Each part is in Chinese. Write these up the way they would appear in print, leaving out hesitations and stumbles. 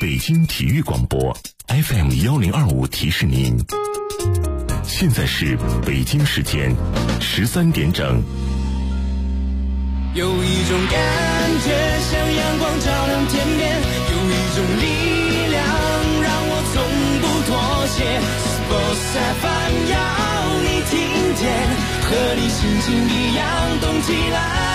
北京体育广播 FM1025提示您，现在是北京时间13点整。 有一种感觉像阳光照亮天边，有一种力量让我从不妥协。Sports FM 要你听见，和你心情一样动起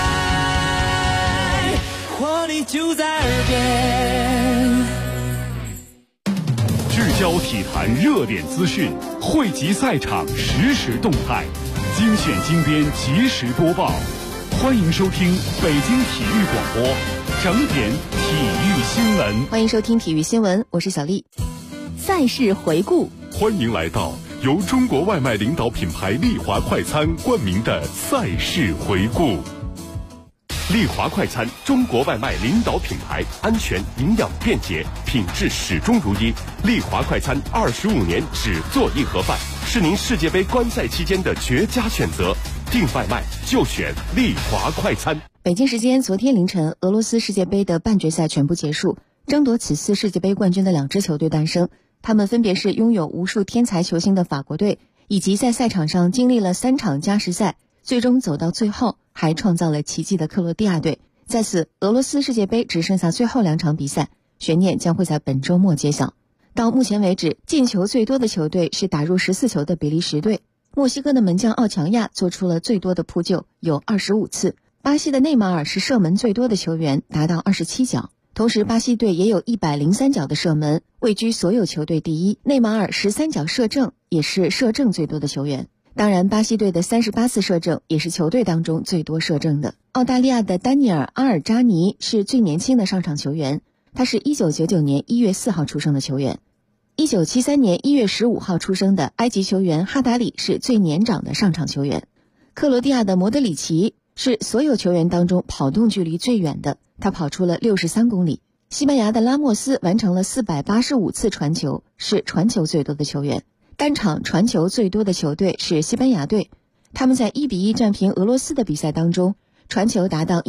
来，活力就在耳边。 聚焦体坛热点资讯，汇集赛场实时动态，精选精编及时播报。欢迎收听北京体育广播整点体育新闻。 欢迎收听体育新闻，我是小丽。赛事回顾， 欢迎来到由中国外卖领导品牌丽华快餐冠名的赛事回顾。丽华快餐，中国外卖领导品牌，安全、营养、便捷，品质始终如一。丽华快餐25年只做一盒饭，是您世界杯观赛期间的绝佳选择。订外卖就选丽华快餐。 北京时间昨天凌晨，俄罗斯世界杯的半决赛全部结束，争夺此次世界杯冠军的两支球队诞生，他们分别是拥有无数天才球星的法国队，以及在赛场上经历了3场加时赛，最终走到最后还创造了奇迹的克罗地亚队。在此，俄罗斯世界杯只剩下最后2场比赛，悬念将会在本周末揭晓。到目前为止，进球最多的球队是打入14球的比利时队。墨西哥的门将奥强亚做出了最多的扑救，有25次。巴西的内马尔是射门最多的球员，达到27脚。同时，巴西队也有103脚的射门，位居所有球队第一。内马尔13脚射正，也是射正最多的球员。当然，巴西队的38次射正也是球队当中最多射正的。澳大利亚的丹尼尔·阿尔扎尼是最年轻的上场球员，他是1999年1月4号出生的球员。1973年1月15号出生的埃及球员哈达里是最年长的上场球员。克罗地亚的摩德里奇是所有球员当中跑动距离最远的，他跑出了63公里。西班牙的拉莫斯完成了485次传球，是传球最多的球员。单场传球最多的球队是西班牙队，他们在1-1战平俄罗斯的比赛当中，传球达到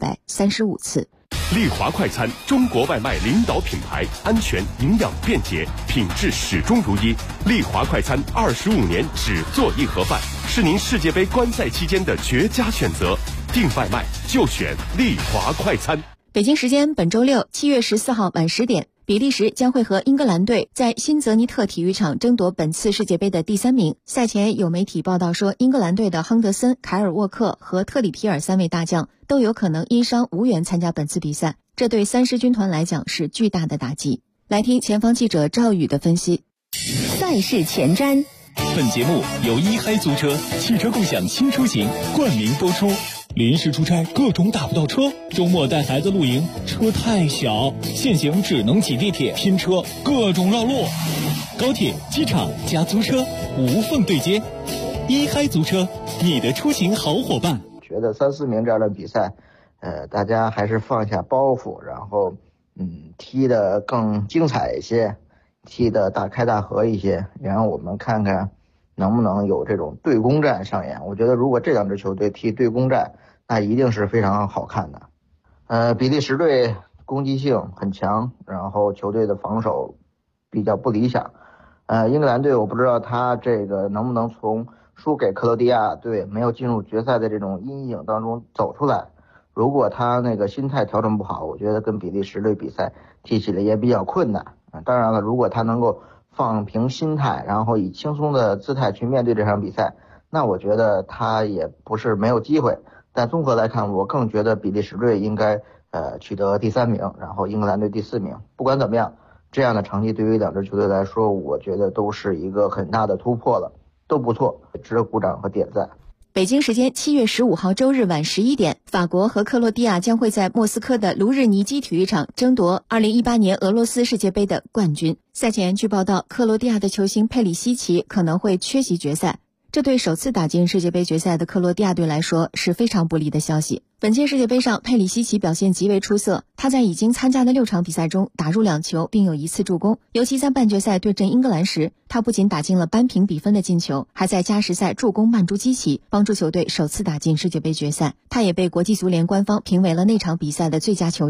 1235次。 丽华快餐，中国外卖领导品牌，安全、营养、便捷，品质始终如一。丽华快餐25年只做一盒饭，是您世界杯观赛期间的绝佳选择。订外卖就选丽华快餐。 北京时间本周六7月14号晚10点，比利时将会和英格兰队在新泽尼特体育场争夺本次世界杯的第3名。赛前有媒体报道说，英格兰队的亨德森、凯尔沃克和特里皮尔3位大将都有可能因伤无缘参加本次比赛，这对三狮军团来讲是巨大的打击。来听前方记者赵宇的分析。 赛事前瞻， 本节目由一嗨租车汽车共享新出行冠名播出。临时出差各种打不到车，周末带孩子露营车太小，现行只能挤地铁拼车，各种绕路。高铁、机场加租车无缝对接，一嗨租车，你的出行好伙伴。 觉得3、4名这样的比赛，大家还是放下包袱，然后踢得更精彩一些，踢得大开大合一些，然后我们看看能不能有这种对攻战上演。我觉得如果这2支球队踢对攻战，那一定是非常好看的。比利时队攻击性很强，然后球队的防守比较不理想。英格兰队我不知道他这个能不能从输给克罗地亚队没有进入决赛的这种阴影当中走出来。如果他那个心态调整不好，我觉得跟比利时队比赛踢起来也比较困难。当然了，如果他能够放平心态，然后以轻松的姿态去面对这场比赛，那我觉得他也不是没有机会。但综合来看，我更觉得比利时队应该取得第3名，然后英格兰队第4名。不管怎么样，这样的成绩对于2支球队来说，我觉得都是一个很大的突破了，都不错，值得鼓掌和点赞。 北京时间7月15号周日晚11点，法国和克罗地亚将会在莫斯科的卢日尼基体育场争夺2018年俄罗斯世界杯的冠军。赛前据报道，克罗地亚的球星佩里西奇可能会缺席决赛，这对首次打进世界杯决赛的克罗地亚队来说是非常不利的消息。本届世界杯上，佩里西奇表现极为出色，他在已经参加的6场比赛中打入2球，并有1次助攻。尤其在半决赛对阵英格兰时，他不仅打进了扳平比分的进球，还在加时赛助攻曼朱基奇，帮助球队首次打进世界杯决赛。他也被国际足联官方评为了那场比赛的最佳球员。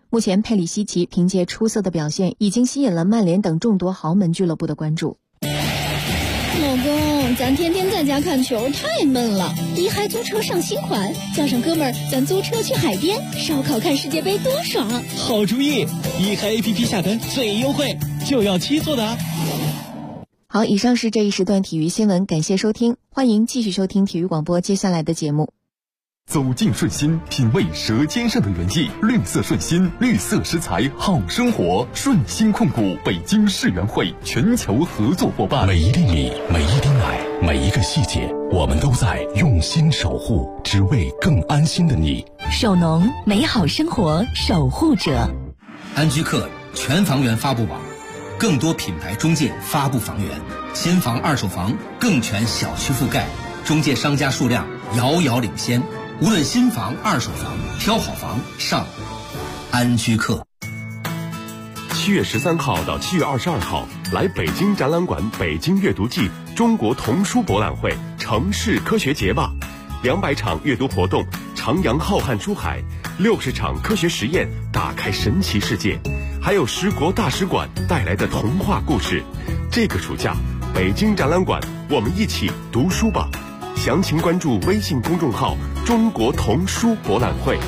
目前佩里西奇凭借出色的表现，已经吸引了曼联等众多豪门俱乐部的关注。 老公，咱天天在家看球太闷了，一嗨租车上新款，叫上哥们儿，咱租车去海边烧烤看世界杯多爽！ 好主意，一嗨 APP 下单最优惠，就要7做的啊！ 好，以上是这一时段体育新闻，感谢收听，欢迎继续收听体育广播接下来的节目。 走进顺心，品味舌尖上的原意。绿色顺心，绿色食材好生活。顺心控股北京世园会全球合作伙伴。 每一粒米，每一滴奶，每一个细节，我们都在用心守护，只为更安心的你。 首农，美好生活守护者。 安居客全房源发布网，更多品牌中介发布房源，新房二手房更全小区覆盖，中介商家数量遥遥领先。无论新房、二手房，挑好房上安居客。 7月13号到7月22号，来北京展览馆北京阅读季中国童书博览会城市科学节吧，200场阅读活动，徜徉浩瀚书海，60场科学实验，打开神奇世界，还有10国大使馆带来的童话故事。这个暑假，北京展览馆，我们一起读书吧。详情关注微信公众号中国童书博览会。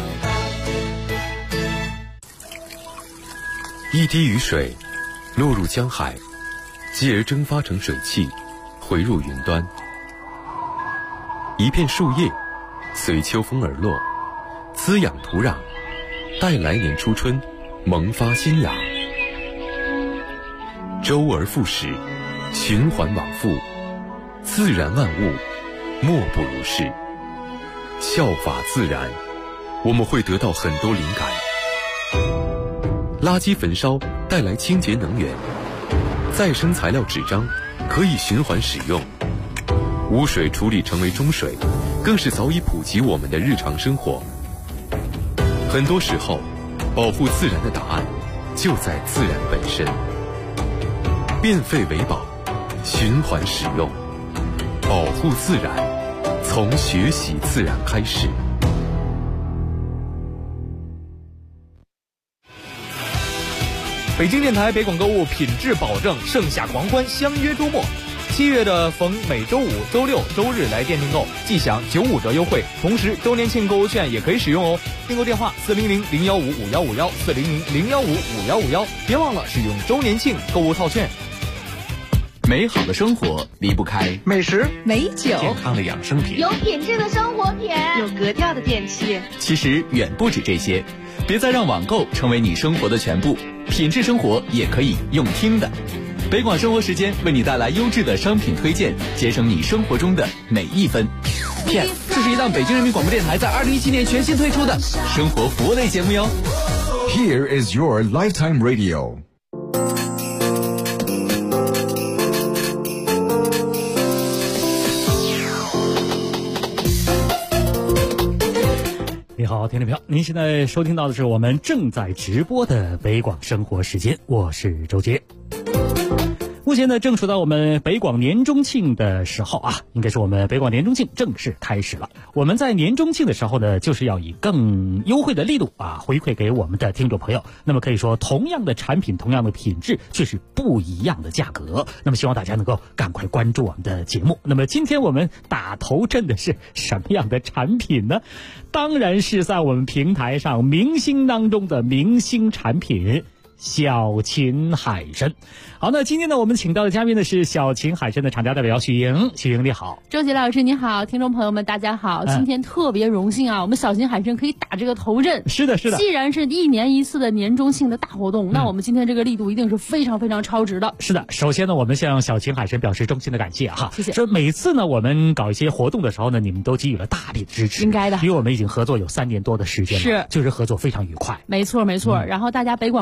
一滴雨水落入江海，继而蒸发成水汽，回入云端。一片树叶随秋风而落，滋养土壤，待来年初春萌发新芽。周而复始，循环往复，自然万物莫不如是。效法自然，我们会得到很多灵感。垃圾焚烧带来清洁能源，再生材料纸张可以循环使用，污水处理成为中水，更是早已普及我们的日常生活。很多时候，保护自然的答案就在自然本身。变废为宝，循环使用，保护自然，从学习自然开始。 北京电台北广购物品质保证，盛夏狂欢，相约周末。7月的逢每周五、周六、周日来店订购，即享95折优惠，同时周年庆购物券也可以使用哦。订购电话400-015-5151，400-015-5151，别忘了使用周年庆购物套券。 美好的生活离不开美食、 美酒、 健康的养生品， 有品质的生活品，有格调的电器。 其实远不止这些，别再让网购成为你生活的全部，品质生活也可以用听的。北广生活时间为你带来优质的商品推荐，节省你生活中的每一分。这是一档北京人民广播电台在2017年全新推出的生活服务类节目哟。 Here is your lifetime radio。 你好，听众朋友，您现在收听到的是我们正在直播的北广生活时间，我是周杰。目前呢，正处到我们北广年中庆的时候啊，应该是我们北广年中庆正式开始了。我们在年中庆的时候呢，就是要以更优惠的力度啊，回馈给我们的听众朋友。那么可以说，同样的产品，同样的品质，却是不一样的价格。那么希望大家能够赶快关注我们的节目。那么今天我们打头阵的是什么样的产品呢？当然是在我们平台上明星当中的明星产品。小秦海参。好，那今天呢，我们请到的嘉宾呢是小秦海参的厂家代表许莹。许莹你好。 周杰老师你好，听众朋友们大家好。今天特别荣幸啊，我们小秦海参可以打这个头阵。 是的是的， 既然是1年1次的年中庆的大活动，那我们今天这个力度一定是非常非常超值的。 是的，首先呢，我们向小秦海参表示衷心的感谢哈。 谢谢。 说每次呢，我们搞一些活动的时候呢，你们都给予了大力的支持。 应该的， 因为我们已经合作有3年多的时间了， 是， 就是合作非常愉快。 没错没错。然后大家北广购物的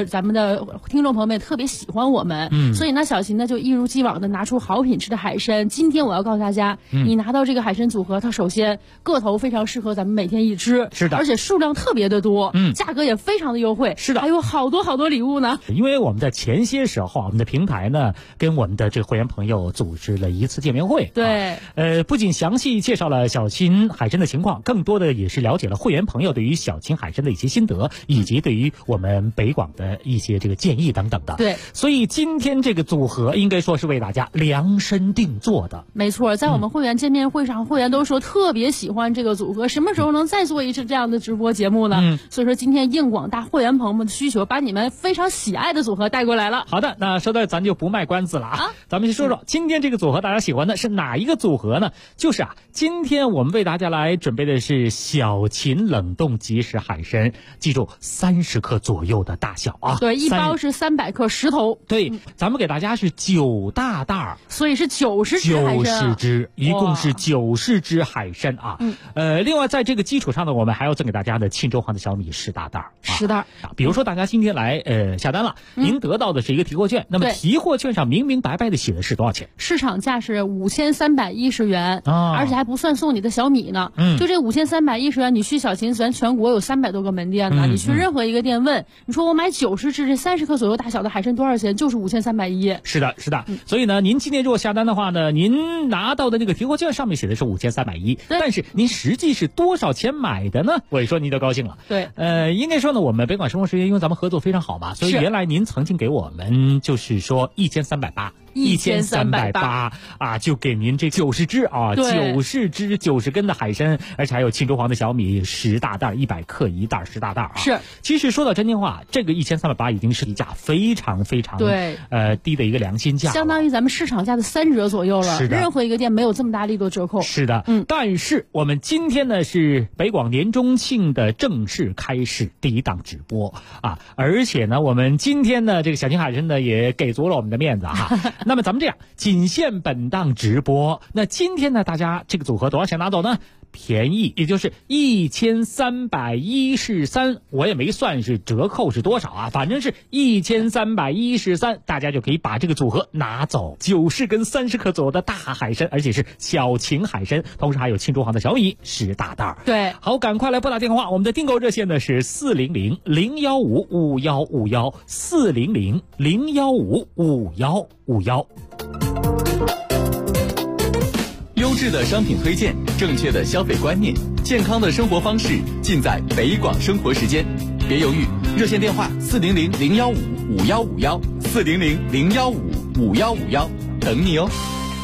咱们的听众朋友们也特别喜欢我们，所以呢，小琴呢就一如既往的拿出好品质的海参。今天我要告诉大家，你拿到这个海参组合，它首先个头非常适合咱们每天一吃， 是的， 而且数量特别的多，价格也非常的优惠， 是的， 还有好多礼物呢。 因为我们在前些时候，我们的平台呢跟我们的这个会员朋友组织了一次见面会， 对， 不仅详细介绍了小秦海参的情况，更多的也是了解了会员朋友对于小秦海参的一些心得，以及对于我们北广的一些这个建议等等的。 对， 所以今天这个组合应该说是为大家量身定做的。 没错，在我们会员见面会上，会员都说特别喜欢这个组合，什么时候能再做一次这样的直播节目呢？所以说今天应广大会员朋友们的需求，把你们非常喜爱的组合带过来了。 好的，那说到咱就不卖关子了啊，咱们先说说今天这个组合大家喜欢的是哪一个组合呢？就是今天我们为大家来准备的是小秦冷冻即食海参，记住30克左右的大小啊。 对，一包是300克10头。 对，咱们给大家是9大袋， 所以是90只海参。90 只，一共是90只海参啊。另外在这个基础上呢，我们还要赠给大家的沁州黄的小米10大袋。 10袋。 比如说大家今天来下单了，您得到的是一个提货券，那么提货券上明明白白的写的是多少钱？ 市场价是5310元，而且还不算送你的小米呢。就这5310元，你去小秦咱全国有300多个门店呢，你去任何一个店问，你说我买90只这30克左右大小的海参多少钱？就是5310。 是的，是的。所以呢，您今天如果下单的话呢，您拿到的这个提货券上面写的是5310，但是您实际是多少钱买的呢？我一说您就高兴了。 对， 应该说呢，我们北广生活时间因为咱们合作非常好嘛，所以原来您曾经给我们就是说1380啊，就给您这90只啊，90只90根的海参，而且还有沁州黄的小米10大袋，100克一袋10大袋啊。 是， 其实说到真心话，这个1380已经是一价非常非常低的一个良心价， 相当于咱们市场价的3折左右了。 是的， 任何一个店没有这么大力度折扣。 是的，但是我们今天呢是北广年中庆的正式开始第一档直播啊，而且呢我们今天呢这个小秦海参呢也给足了我们的面子哈。那么咱们这样，仅限本档直播。那今天呢，大家这个组合多少钱拿走呢？便宜，也就是1313，我也没算是折扣是多少啊，反正是1313，大家就可以把这个组合拿走。90根30克左右的大海参，而且是小秦海参，同时还有沁州黄的小米10大袋。 对， 好，赶快来拨打电话，我们的订购热线呢是400-015-5151，400-015-5151。 优质的商品推荐，正确的消费观念，健康的生活方式，尽在北广生活时间。别犹豫，热线电话400-015-5151，400-015-5151，等你哦。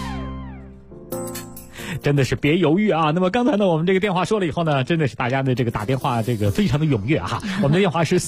真的是别犹豫啊！那么刚才呢，我们这个电话说了以后呢，真的是大家的这个打电话这个非常的踊跃哈。我们的电话是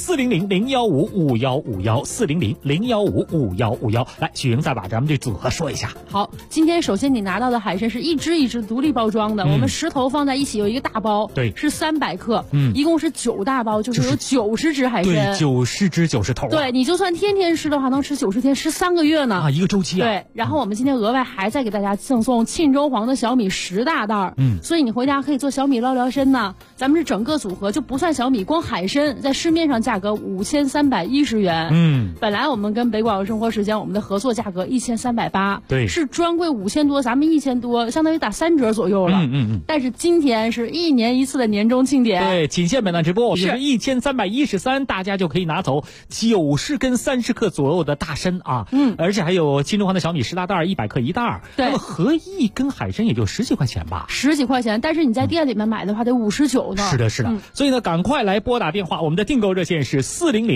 400-015-5151，400-015-5151。来，许莹再把咱们这组合说一下。 好，今天首先你拿到的海参是一只一只独立包装的，我们10头放在一起有一个大包， 对， 是300克，一共是9大包，就是有90只海参， 对，90只90头。 对，你就算天天吃的话，能吃90天，13个月呢啊，一个周期啊。 对，然后我们今天额外还再给大家赠送沁州黄的小米10大袋，所以你回家可以做小米捞聊参呢。咱们是整个组合就不算小米，光海参在市面上价格5310元，本来我们跟北广生活时间我们的合作价格1380， 对， 是专柜5000多，咱们1000多，相当于打3折左右了。但是今天是1年1次的年终庆典， 对，仅限本档直播，我们是1313，大家就可以拿走90根30克左右的大参啊，而且还有沁州黄的小米10大袋，100克一袋，那么合一根海参也就10几块钱吧 ，10几块钱，但是你在店里面买的话得59呢。 是的，是的，所以呢，赶快来拨打电话，我们的订购热线是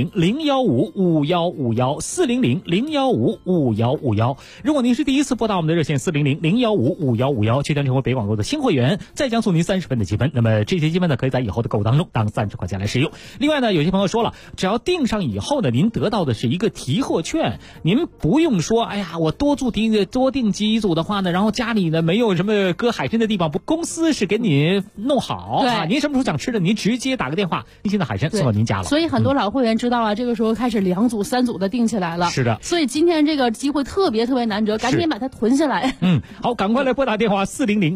400-015-5151，400-015-5151。如果您是第一次拨打我们的热线400-015-5151，即将成为北广购的新会员，再将送您30分的积分。那么这些积分呢，可以在以后的购物当中当30块钱来使用。另外呢，有些朋友说了，只要订上以后呢，您得到的是一个提货券，您不用说，哎呀，我多订几组的话呢，然后家里呢没有什么搁喝海参的地方，公司是给你弄好啊。您什么时候想吃的，您直接打个电话，新鲜的海参送到您家了。 所以很多老会员知道啊，这个时候开始2组、3组的订起来了。 是的， 所以今天这个机会特别难得，赶紧把它囤下来。 好，赶快来拨打电话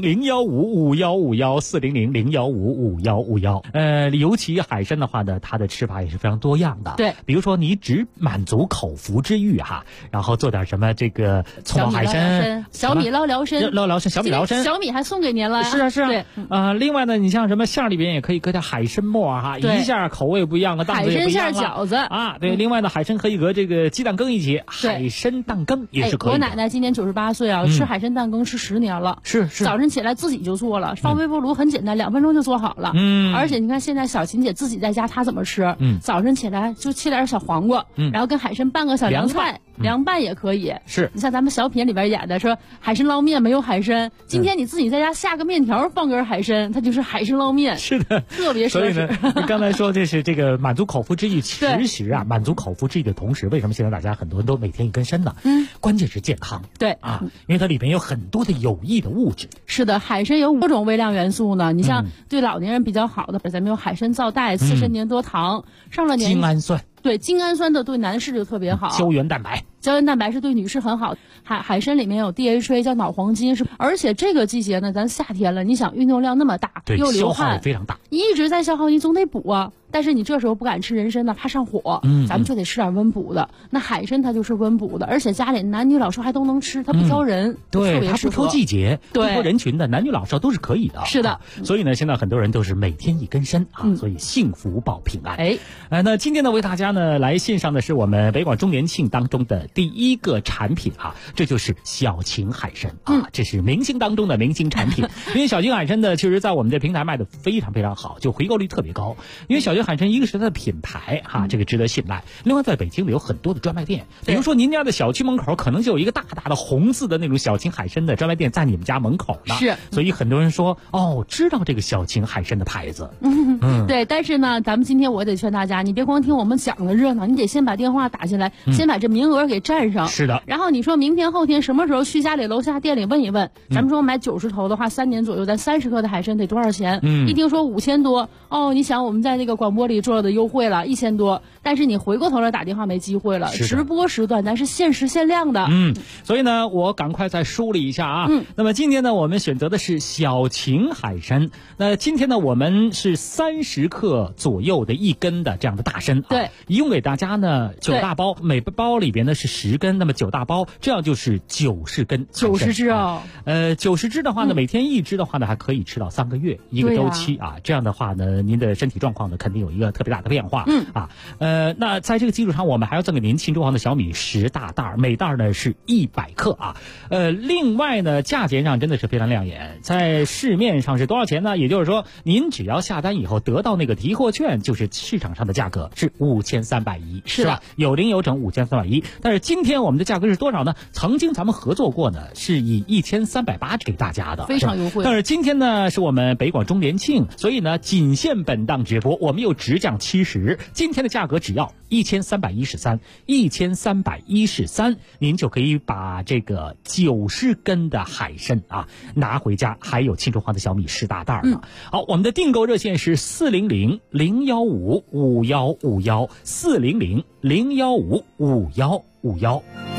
400-015-5151，400-015-5151。尤其海参的话呢，它的吃法也是非常多样的。 对， 比如说你只满足口腹之欲哈，然后做点什么这个葱爆海参、 小米捞辽参、 小米捞参， 小米还送给您了。 是啊。 对， 另外呢，你像什么馅里边也可以搁点海参末哈，一下口味不一样，档次也不一样了。 海参馅饺子啊，对。另外呢，海参可以和这个鸡蛋羹一起，海参蛋羹也是可以的。 我奶奶今年98岁啊，吃海参蛋羹吃10年了。 是。 早晨起来自己就做了，放微波炉很简单，2分钟就做好了。而且你看现在小琴姐自己在家，她怎么吃？早晨起来就切点小黄瓜，然后跟海参拌个小凉菜，凉拌也可以。 是。 你像咱们小品里边演的说海参捞面没有海参，今天你自己在家下个面条，放根海参，它就是海参捞面。 是的， 特别奢侈。 所以呢，你刚才说这是这个满足口腹之欲，其实啊，满足口腹之欲的同时，为什么现在大家很多人都每天一根参呢？关键是健康。 对啊，因为它里面有很多的有益的物质。 是的，海参有5种微量元素呢。你像对老年人比较好的，咱们有海参皂苷、刺参粘多糖，上了年精氨酸。 对，精氨酸的对男士就特别好。 胶原蛋白是对女士很好。海参里面有 DHA， 叫脑黄金，而且这个季节呢，咱夏天了，你想运动量那么大，又流汗， 消耗也非常大， 一直在消耗，你总得补啊。但是你这时候不敢吃人参呢，怕上火，咱们就得吃点温补的。那海参它就是温补的，而且家里男女老少还都能吃，它不挑人， 对，它不挑季节， 对， 不挑人群的，男女老少都是可以的。 是的， 所以呢，现在很多人都是每天一根参啊，所以幸福保平安。那今天呢，为大家呢来献上的是我们北广周年庆当中的第一个产品啊，这就是小秦海参啊，这是明星当中的明星产品。因为小秦海参呢，其实在我们的平台卖的非常非常好，就回购率特别高。因为小秦海参一个是它的品牌哈，这个值得信赖。另外，在北京呢有很多的专卖店，比如说您家的小区门口可能就有一个大大的红字的那种小秦海参的专卖店在你们家门口呢。 是， 所以很多人说知道这个小秦海参的牌子。 对，但是呢，咱们今天我得劝大家，你别光听我们讲的热闹，你得先把电话打进来，先把这名额给占上。 是的。 然后你说明天后天什么时候去家里楼下店里问一问，咱们说买90头的话，3年左右，咱30克的海参得多少钱？一听说5000多，你想我们在那个广播里做的优惠了1000多，但是你回过头来打电话没机会了。直播时段咱是限时限量的。 所以呢，我赶快再梳理一下啊。那么今天呢，我们选择的是小秦海参。那今天呢，我们是30克左右的1根的这样的大参。 对， 一共给大家呢9大包，每包里边呢是10根，那么9大包，这样就是90根。 90只哦。 90只的话呢，每天1只的话呢，还可以吃到3个月一个周期啊。这样的话呢，您的身体状况呢，肯定有一个特别大的变化。那在这个基础上，我们还要赠给您庆州行的小米10大袋，每袋呢是100克啊。另外呢，价钱上真的是非常亮眼，在市面上是多少钱呢？也就是说，您只要下单以后得到那个提货券，就是市场上的价格是5310，是吧？有零有整5310。但是今天我们的价格是多少呢？曾经咱们合作过呢，是以1380给大家的， 非常优惠。 但是今天呢，是我们北广周年庆，所以呢，仅限本档直播，我们又直降70，今天的价格只要1313，您就可以把这个90根的海参啊拿回家，还有庆州行的小米10大袋呢。好，我们的订购热线是400-015-5151，400-015-5151。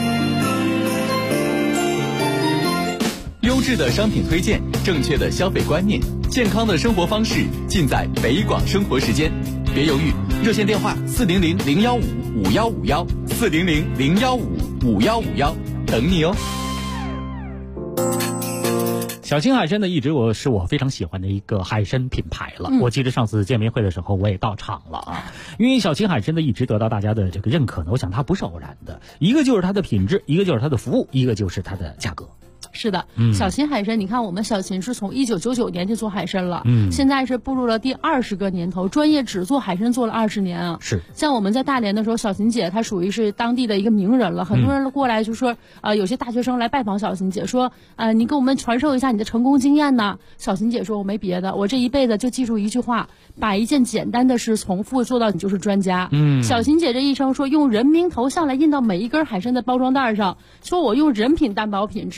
优质的商品推荐，正确的消费观念，健康的生活方式，尽在北广生活时间。别犹豫，热线电话400-015-5151，400-015-5151，等你哦。 小秦海参呢，一直是我非常喜欢的一个海参品牌了。我记得上次见面会的时候，我也到场了啊。因为小秦海参呢，一直得到大家的这个认可呢，我想它不是偶然的，一个就是它的品质，一个就是它的服务，一个就是它的价格。 是的，小秦海参，你看我们小秦是从1999年就做海参了，现在是步入了第20个年头，专业只做海参做了20年啊。 是， 像我们在大连的时候，小秦姐她属于是当地的一个名人了，很多人过来就说，有些大学生来拜访小秦姐，说，你给我们传授一下你的成功经验呢。小秦姐说，我没别的，我这一辈子就记住一句话，把一件简单的事重复做到你就是专家。小秦姐这一生说，用人名头像来印到每一根海参的包装袋上，说我用人品担保品质，我这一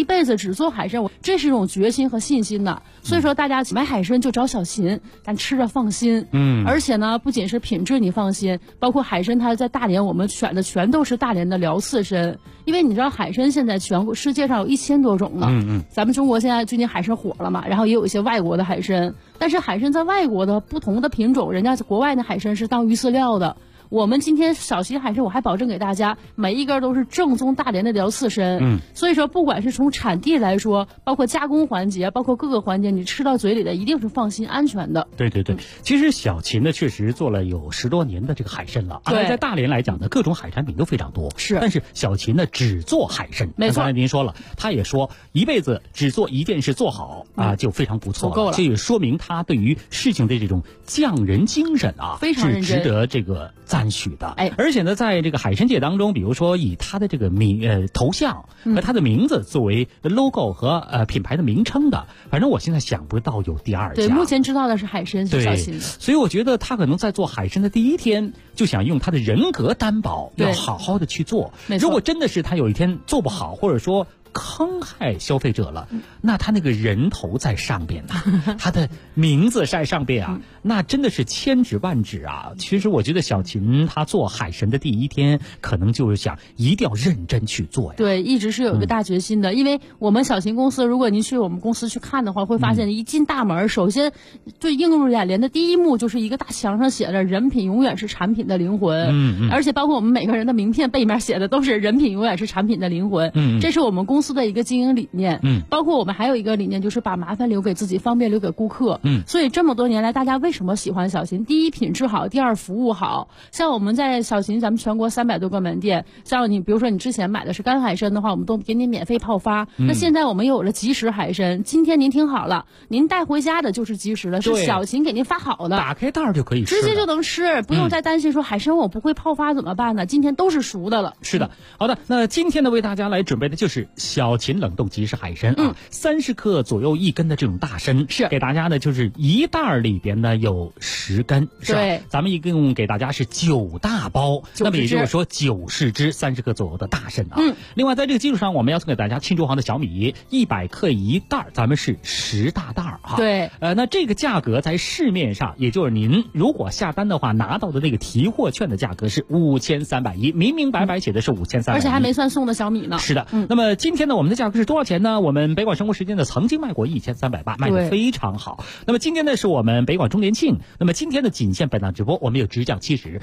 辈子只做海参，这是一种决心和信心的。所以说大家买海参就找小秦，咱吃着放心。而且呢，不仅是品质你放心，包括海参它在大连我们选的全都是大连的辽刺参，因为你知道海参现在全国世界上有1000多种了。咱们中国现在最近海参火了嘛，然后也有一些外国的海参，但是海参在外国的不同的品种，人家国外的海参是当鱼饲料的。我们今天小秦海参，我还保证给大家每一根都是正宗大连的辽刺参。所以说不管是从产地来说，包括加工环节，包括各个环节，你吃到嘴里的一定是放心安全的。 对对对，其实小秦呢确实做了有10多年的这个海参了，而在大连来讲呢，各种海产品都非常多。是，但是小秦呢只做海参。没错，刚才您说了，他也说一辈子只做一件事做好啊，就非常不错了。够了，这也说明他对于事情的这种匠人精神啊，非常认真，是值得这个赞许的。而且呢，在这个海参界当中，比如说以他的这个头像和他的名字作为 logo 和品牌的名称的，反正我现在想不到有第二家。 对，目前知道的是海参是小秦。 所以我觉得他可能在做海参的第一天就想用他的人格担保，要好好的去做。如果真的是他有一天做不好，或者说坑害消费者了，那他那个人头在上边啊，他的名字在上边啊，那真的是千指万指啊。其实我觉得小秦他做海参的第一天，可能就是想一定要认真去做呀。 对，一直是有一个大决心的。因为我们小秦公司，如果您去我们公司去看的话，会发现一进大门，首先最映入眼帘的第一幕就是一个大墙上写着"人品永远是产品的灵魂"。而且包括我们每个人的名片背面写的都是"人品永远是产品的灵魂"。这是我们公司的一个经营理念。包括我们还有一个理念，就是把麻烦留给自己，方便留给顾客。所以这么多年来，大家为什么喜欢小秦？第一，品质好；第二，服务好。像我们在小秦，咱们全国300多个门店，像你比如说你之前买的是干海参的话，我们都给你免费泡发。那现在我们有了即食海参，今天您听好了，您带回家的就是即食的，是小秦给您发好的， 打开袋就可以吃， 直接就能吃，不用再担心说海参我不会泡发怎么办呢？今天都是熟的了。 是的，好的，那今天呢为大家来准备的就是小秦冷冻即食海参啊，30克左右1根的这种大参，是给大家呢就是一袋里边呢有10根，是吧？对，咱们一共给大家是9大包，那么也就是说90只30克左右的大参啊。另外在这个基础上，我们要送给大家庆州行的小米100克一袋，咱们是10大袋哈。对，那这个价格在市面上，也就是您如果下单的话拿到的那个提货券的价格是5310，明明白白写的是5310， 而且还没算送的小米呢。 是的，那么今天呢我们的价格是多少钱呢？我们北广生活时间呢曾经卖过1380，卖得非常好。那么今天呢是我们北广周年庆，那么今天的仅限本档直播，我们有直降70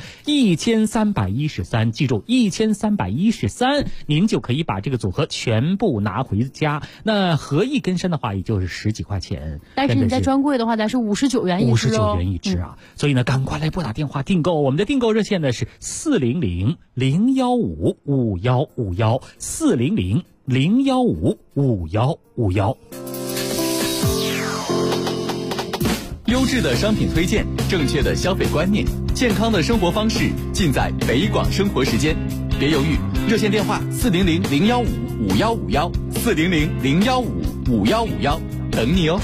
1313，记住1313，您就可以把这个组合全部拿回家。那合一根参的话，也就是10几块钱， 但是你在专柜的话，咱是59元一只 ，59元一只啊。所以呢，赶快来拨打电话订购，我们的订购热线呢是400-015-5151，400-015-5151。 优质的商品推荐，正确的消费观念，健康的生活方式，尽在北广生活时间。别犹豫，热线电话400-015-5151，400-015-5151，等你哦。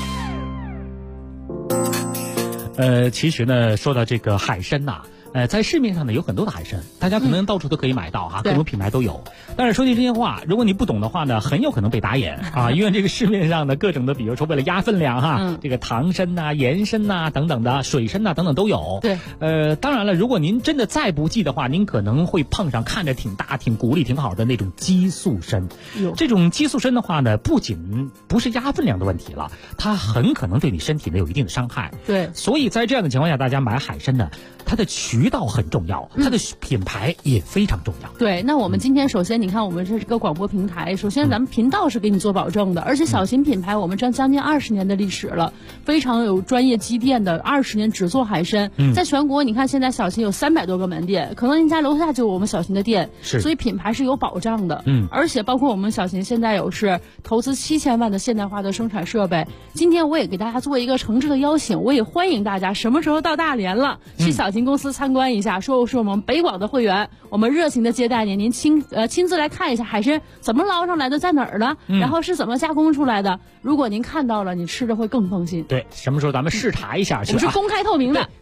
其实呢，说到这个海参呐，在市面上呢有很多的海参，大家可能到处都可以买到哈，各种品牌都有。但是说句真心话，如果你不懂的话呢，很有可能被打眼啊，因为这个市面上的各种的，比如说为了压分量哈，这个糖参呐、盐参呐等等的，水参呐等等都有。对，当然了，如果您真的再不济的话，您可能会碰上看着挺大、挺骨力挺好的那种激素参。这种激素参的话呢，不仅不是压分量的问题了，它很可能对你身体呢有一定的伤害。对，所以在这样的情况下，大家买海参呢，它的渠道很重要，它的品牌也非常重要。 对，那我们今天首先你看，我们这是个广播平台，首先咱们频道是给你做保证的，而且小秦品牌我们将近20年的历史了，非常有专业积淀的，20年只做海参。在全国你看现在小秦有300多个门店，可能您家楼下就有我们小秦的店，所以品牌是有保障的。而且包括我们小秦现在有是投资7000万的现代化的生产设备。今天我也给大家做一个诚挚的邀请，我也欢迎大家什么时候到大连了，去小秦公司参观一下，说是我们北广的会员，我们热情的接待您，您亲自来看一下海参怎么捞上来的，在哪儿了，然后是怎么加工出来的。如果您看到了，你吃着会更放心。 对，什么时候咱们视察一下去？ 我们是公开透明的。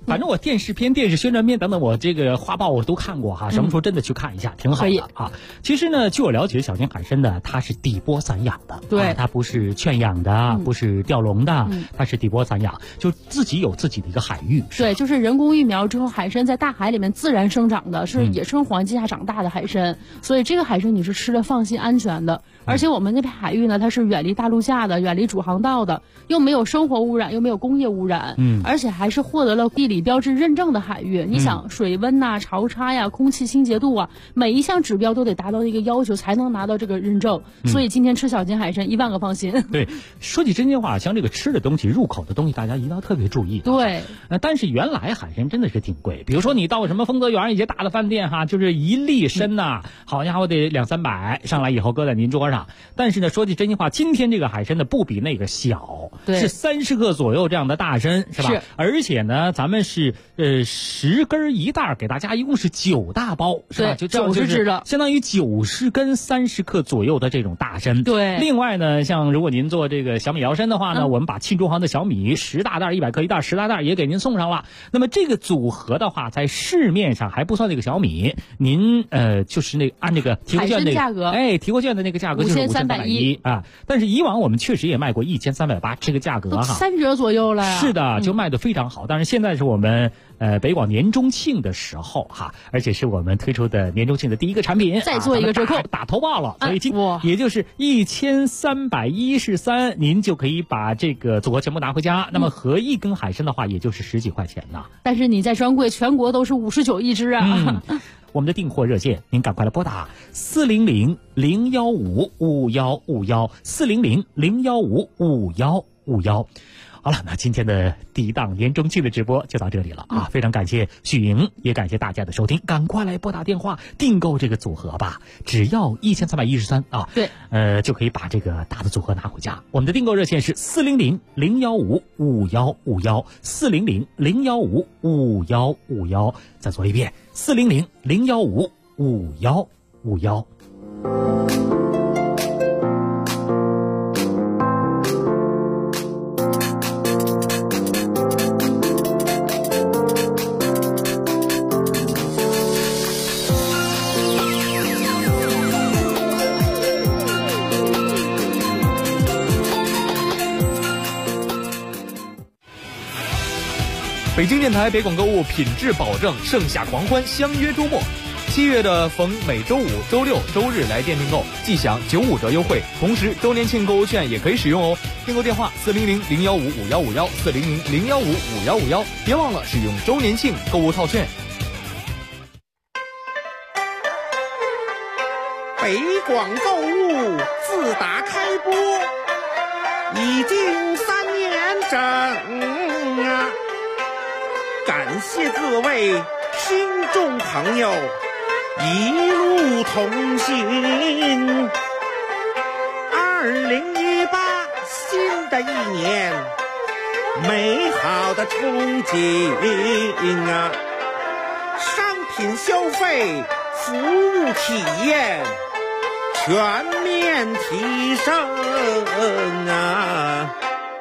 反正我电视片、电视宣传片等等，我这个花报我都看过哈，什么时候真的去看一下，挺好的啊。其实呢，据我了解，小型海参呢，它是底波散养的， 对， 它不是圈养的，不是钓笼的，它是底波散养，就自己有自己的一个海域。 对，就是人工育苗之后，海参在大海里面自然生长的，是野生环境下长大的海参，所以这个海参你是吃的放心安全的。而且我们那片海域呢，它是远离大陆下的，远离主航道的，又没有生活污染，又没有工业污染，而且还是获得了地理标志认证的海域。你想水温呐、潮差呀、空气清洁度啊，每一项指标都得达到一个要求才能拿到这个认证。所以今天吃小型海参1万个放心。 对，说起真心话，像这个吃的东西、入口的东西，大家一定要特别注意。 对， 但是原来海参真的是挺贵，比如说你到什么丰泽园一些大的饭店哈，就是1粒参呐，好家伙得200-300，上来以后搁在您桌上。但是呢，说句真心话，今天这个海参呢不比那个小，是30克左右这样的大参，是吧？是。而且呢，咱们是10根1袋，给大家一共是9大包，是吧？就90只的，相当于90根30克左右的这种大参。 对。 另外呢，像如果您做这个小米辽参的话呢，我们把沁中航的小米10大袋100克1袋10大袋也给您送上了。那么这个组合的话，在市面上还不算那个小米，您就是那按这个提货券的价格，提货券的那个价格就是5310啊。但是以往我们确实也卖过1380，这个价格哈 ，3折左右了呀。 是的，就卖得非常好。但是现在是我们北广年中庆的时候哈，而且是我们推出的年中庆的第一个产品， 再做一个折扣， 打头报了，所以也就是1313，您就可以把这个组合全部拿回家。那么合一根海参的话，也就是10几块钱呢。 但是你在专柜全国都是59一只啊。 我们的订货热线，您赶快来拨打400-015-5151，400-015-5151。好了，那今天的第一档年中庆的直播就到这里了啊！非常感谢许莹，也感谢大家的收听，赶快来拨打电话订购这个组合吧，只要1313啊！ 对， 就可以把这个大的组合拿回家。我们的订购热线是400-015-5151，400-015-5151。再说一遍，400-015-5151。 北京电台北广购物品质保证，盛夏狂欢，相约周末。7月的逢每周五、周六、周日来电订购，即享95折优惠，同时周年庆购物券也可以使用哦。订购电话400-015-5151，400-015-5151，别忘了使用周年庆购物套券。 北广购物自打开播已经3年整啊！感谢各位听众朋友一路同行。2018新的一年，美好的憧憬啊！商品消费、服务体验全面提升啊！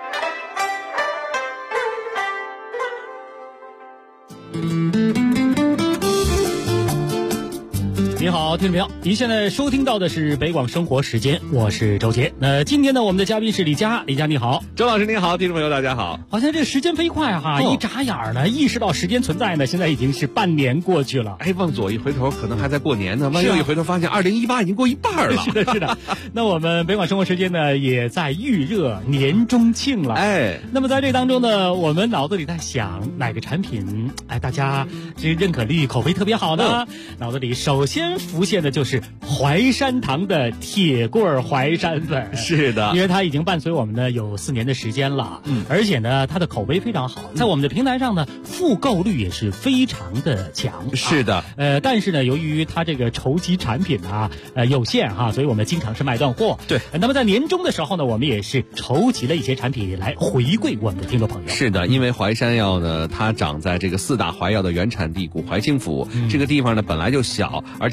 你好，听众朋友，您现在收听到的是北广生活时间，我是周杰。那今天呢，我们的嘉宾是李佳，李佳你好， 周老师你好，听众朋友大家好。 好像这时间飞快哈，一眨眼呢，意识到时间存在呢，现在已经是半年过去了。 往左一回头，可能还在过年呢；往右一回头，发现2018已经过一半了。 是的，是的。那我们北广生活时间呢，也在预热年中庆了。那么在这当中呢，我们脑子里在想哪个产品，大家这认可率、口碑特别好呢？脑子里首先浮现的就是淮山堂的铁棍淮山粉。 是的， 因为它已经伴随我们呢有4年的时间了，而且呢它的口碑非常好，在我们的平台上呢复购率也是非常的强。 是的， 但是呢由于它这个筹集产品啊有限哈，所以我们经常是卖断货。 对， 那么在年终的时候呢，我们也是筹集了一些产品来回馈我们的听众朋友。 是的，因为淮山药呢，它长在这个4大淮药的原产地古淮清府，这个地方呢本来就小，而且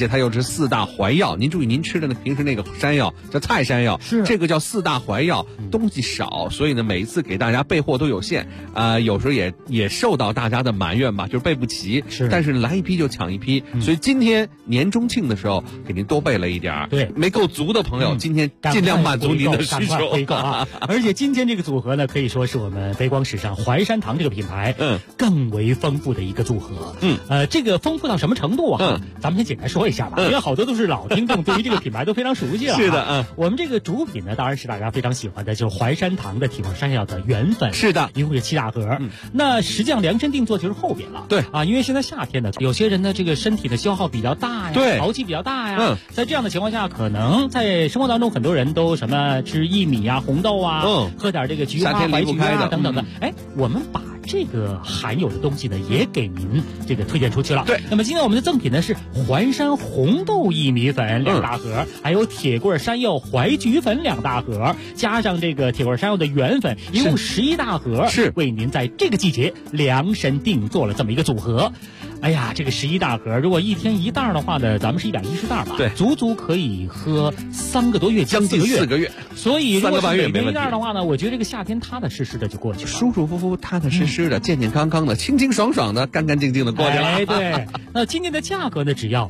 且它又是4大怀药。您注意，您吃的平时那个山药叫菜山药， 是这个叫4大怀药，东西少，所以呢每一次给大家备货都有限，有时候也受到大家的埋怨吧，就是备不齐。 是， 但是来一批就抢一批，所以今天年中庆的时候给您多备了一点。 对， 没够足的朋友，今天尽量满足您的需求， 回购啊！而且今天这个组合呢，可以说是我们北广史上淮山堂这个品牌更为丰富的一个组合。这个丰富到什么程度啊？咱们先简单说一下吧，因为好多都是老听众，对于这个品牌都非常熟悉了。 是的， 我们这个主品呢，当然是大家非常喜欢的，就是淮山堂的铁罐山药的原粉。 是的， 一共是7大盒。那实际上量身定做就是后边了。 对啊，因为现在夏天呢，有些人呢这个身体的消耗比较大呀， 对， 潮气比较大呀。在这样的情况下，可能在生活当中很多人都什么吃薏米啊、红豆啊，喝点这个菊花、白菊啊等等的。我们把这个含有的东西呢，也给您这个推荐出去了。 对， 那么今天我们的赠品呢是淮山红豆薏米粉2大盒，还有铁棍山药淮菊粉2大盒，加上这个铁棍山药的原粉，一共11大盒， 是为您在这个季节量身定做了这么一个组合。哎呀，这个11大盒，如果一天1袋的话呢，咱们是110袋吧？ 对， 足足可以喝3个多月， 将近4个月。 所以如果是每天1袋的话呢， 我觉得这个夏天踏踏实实的就过去了， 舒舒服服、踏踏实实的、健健康康的、清清爽爽的、干干净净的过去了。 对。那今天的价格呢，只要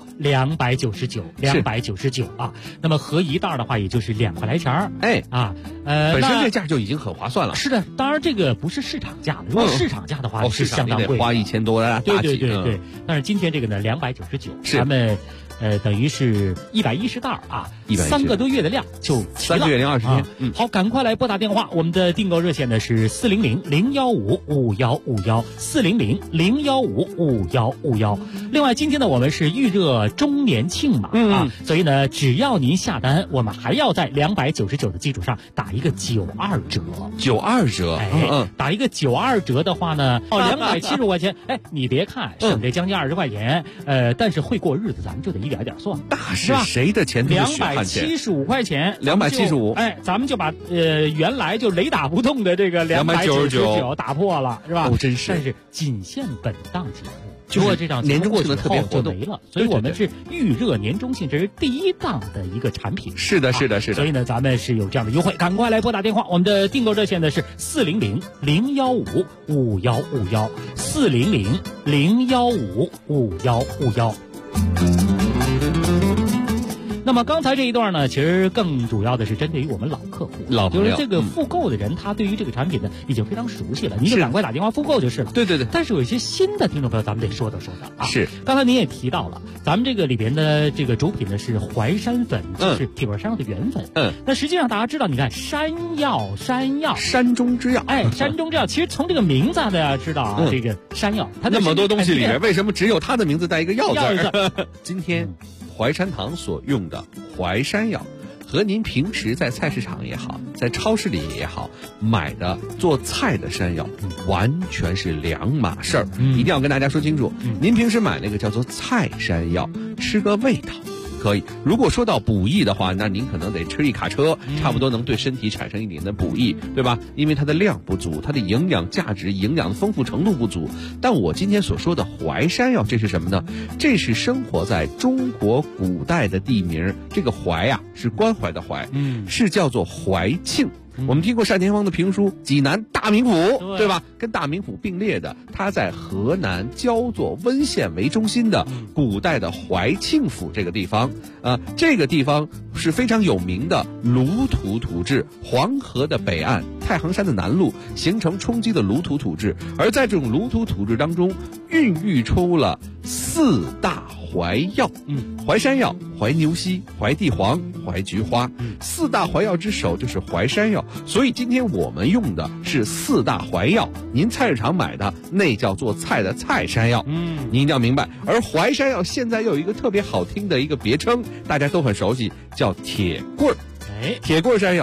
299啊。那么合1袋的话，也就是2块来钱。 本身这价就已经很划算了。 是的，当然这个不是市场价，如果市场价的话是相当贵， 花1000多的大几。 对。但是今天这个呢，299，咱们等于是110袋啊，3个多月的量就齐了。 3个月零20天。 好，赶快来拨打电话，我们的订购热线呢是400-015-5151，400-015-5151。另外，今天呢我们是预热周年庆嘛，所以呢只要您下单，我们还要在299的基础上打一个92折。 92折， 打一个92折的话呢，270块钱，你别看省这将近20块钱，但是会过日子，咱们就得一点点算， 那是谁的钱都是血汗钱。 275块钱 ，275， 咱们就把原来就雷打不动的这个299打破了，是吧？ 真是。 但是仅限本档节目。如果这档年终庆的特别活动就没了，所以我们是预热年终庆，这是第1档的一个产品。 是的。 所以呢，咱们是有这样的优惠，赶快来拨打电话。我们的订购热线呢是400-015-5151，400-015-5151。那么刚才这一段呢，其实更主要的是针对于我们老客户，就是这个复购的人，他对于这个产品呢已经非常熟悉了，您就赶快打电话复购就是了。 对。 但是有一些新的听众朋友，咱们得说道啊。 是。 刚才您也提到了，咱们这个里边的这个主品呢是淮山粉，就是铁棍山药的原粉。那实际上大家知道，你看山药， 山中之药。 山中之药，其实从这个名字大家知道啊，这个山药，它那么多东西里面，为什么只有它的名字带一个药字？今天淮山堂所用的淮山药，和您平时在菜市场也好，在超市里也好买的做菜的山药，完全是两码事儿。一定要跟大家说清楚，您平时买那个叫做菜山药，吃个味道可以。如果说到补益的话，那您可能得吃一卡车，差不多能对身体产生一点的补益，对吧？因为它的量不足，它的营养价值、营养的丰富程度不足。但我今天所说的淮山药，这是什么呢？这是生活在中国古代的地名，这个淮啊是关怀的怀，是叫做怀庆。我们听过单田芳的评书《济南大名府》，对吧？跟大名府并列的，它在河南焦作温县为中心的古代的怀庆府这个地方，这个地方是非常有名的鲁土土质，黄河的北岸，太行山的南麓形成冲击的鲁土土质，而在这种鲁土土质当中，孕育出了4大淮药，淮山药、淮牛膝、淮地黄、淮菊花，4大淮药之首就是淮山药。所以今天我们用的是4大淮药，您菜市场买的那叫做菜的菜山药，您一定要明白。而淮山药现在又有一个特别好听的一个别称，大家都很熟悉，叫铁棍儿。铁棍儿山药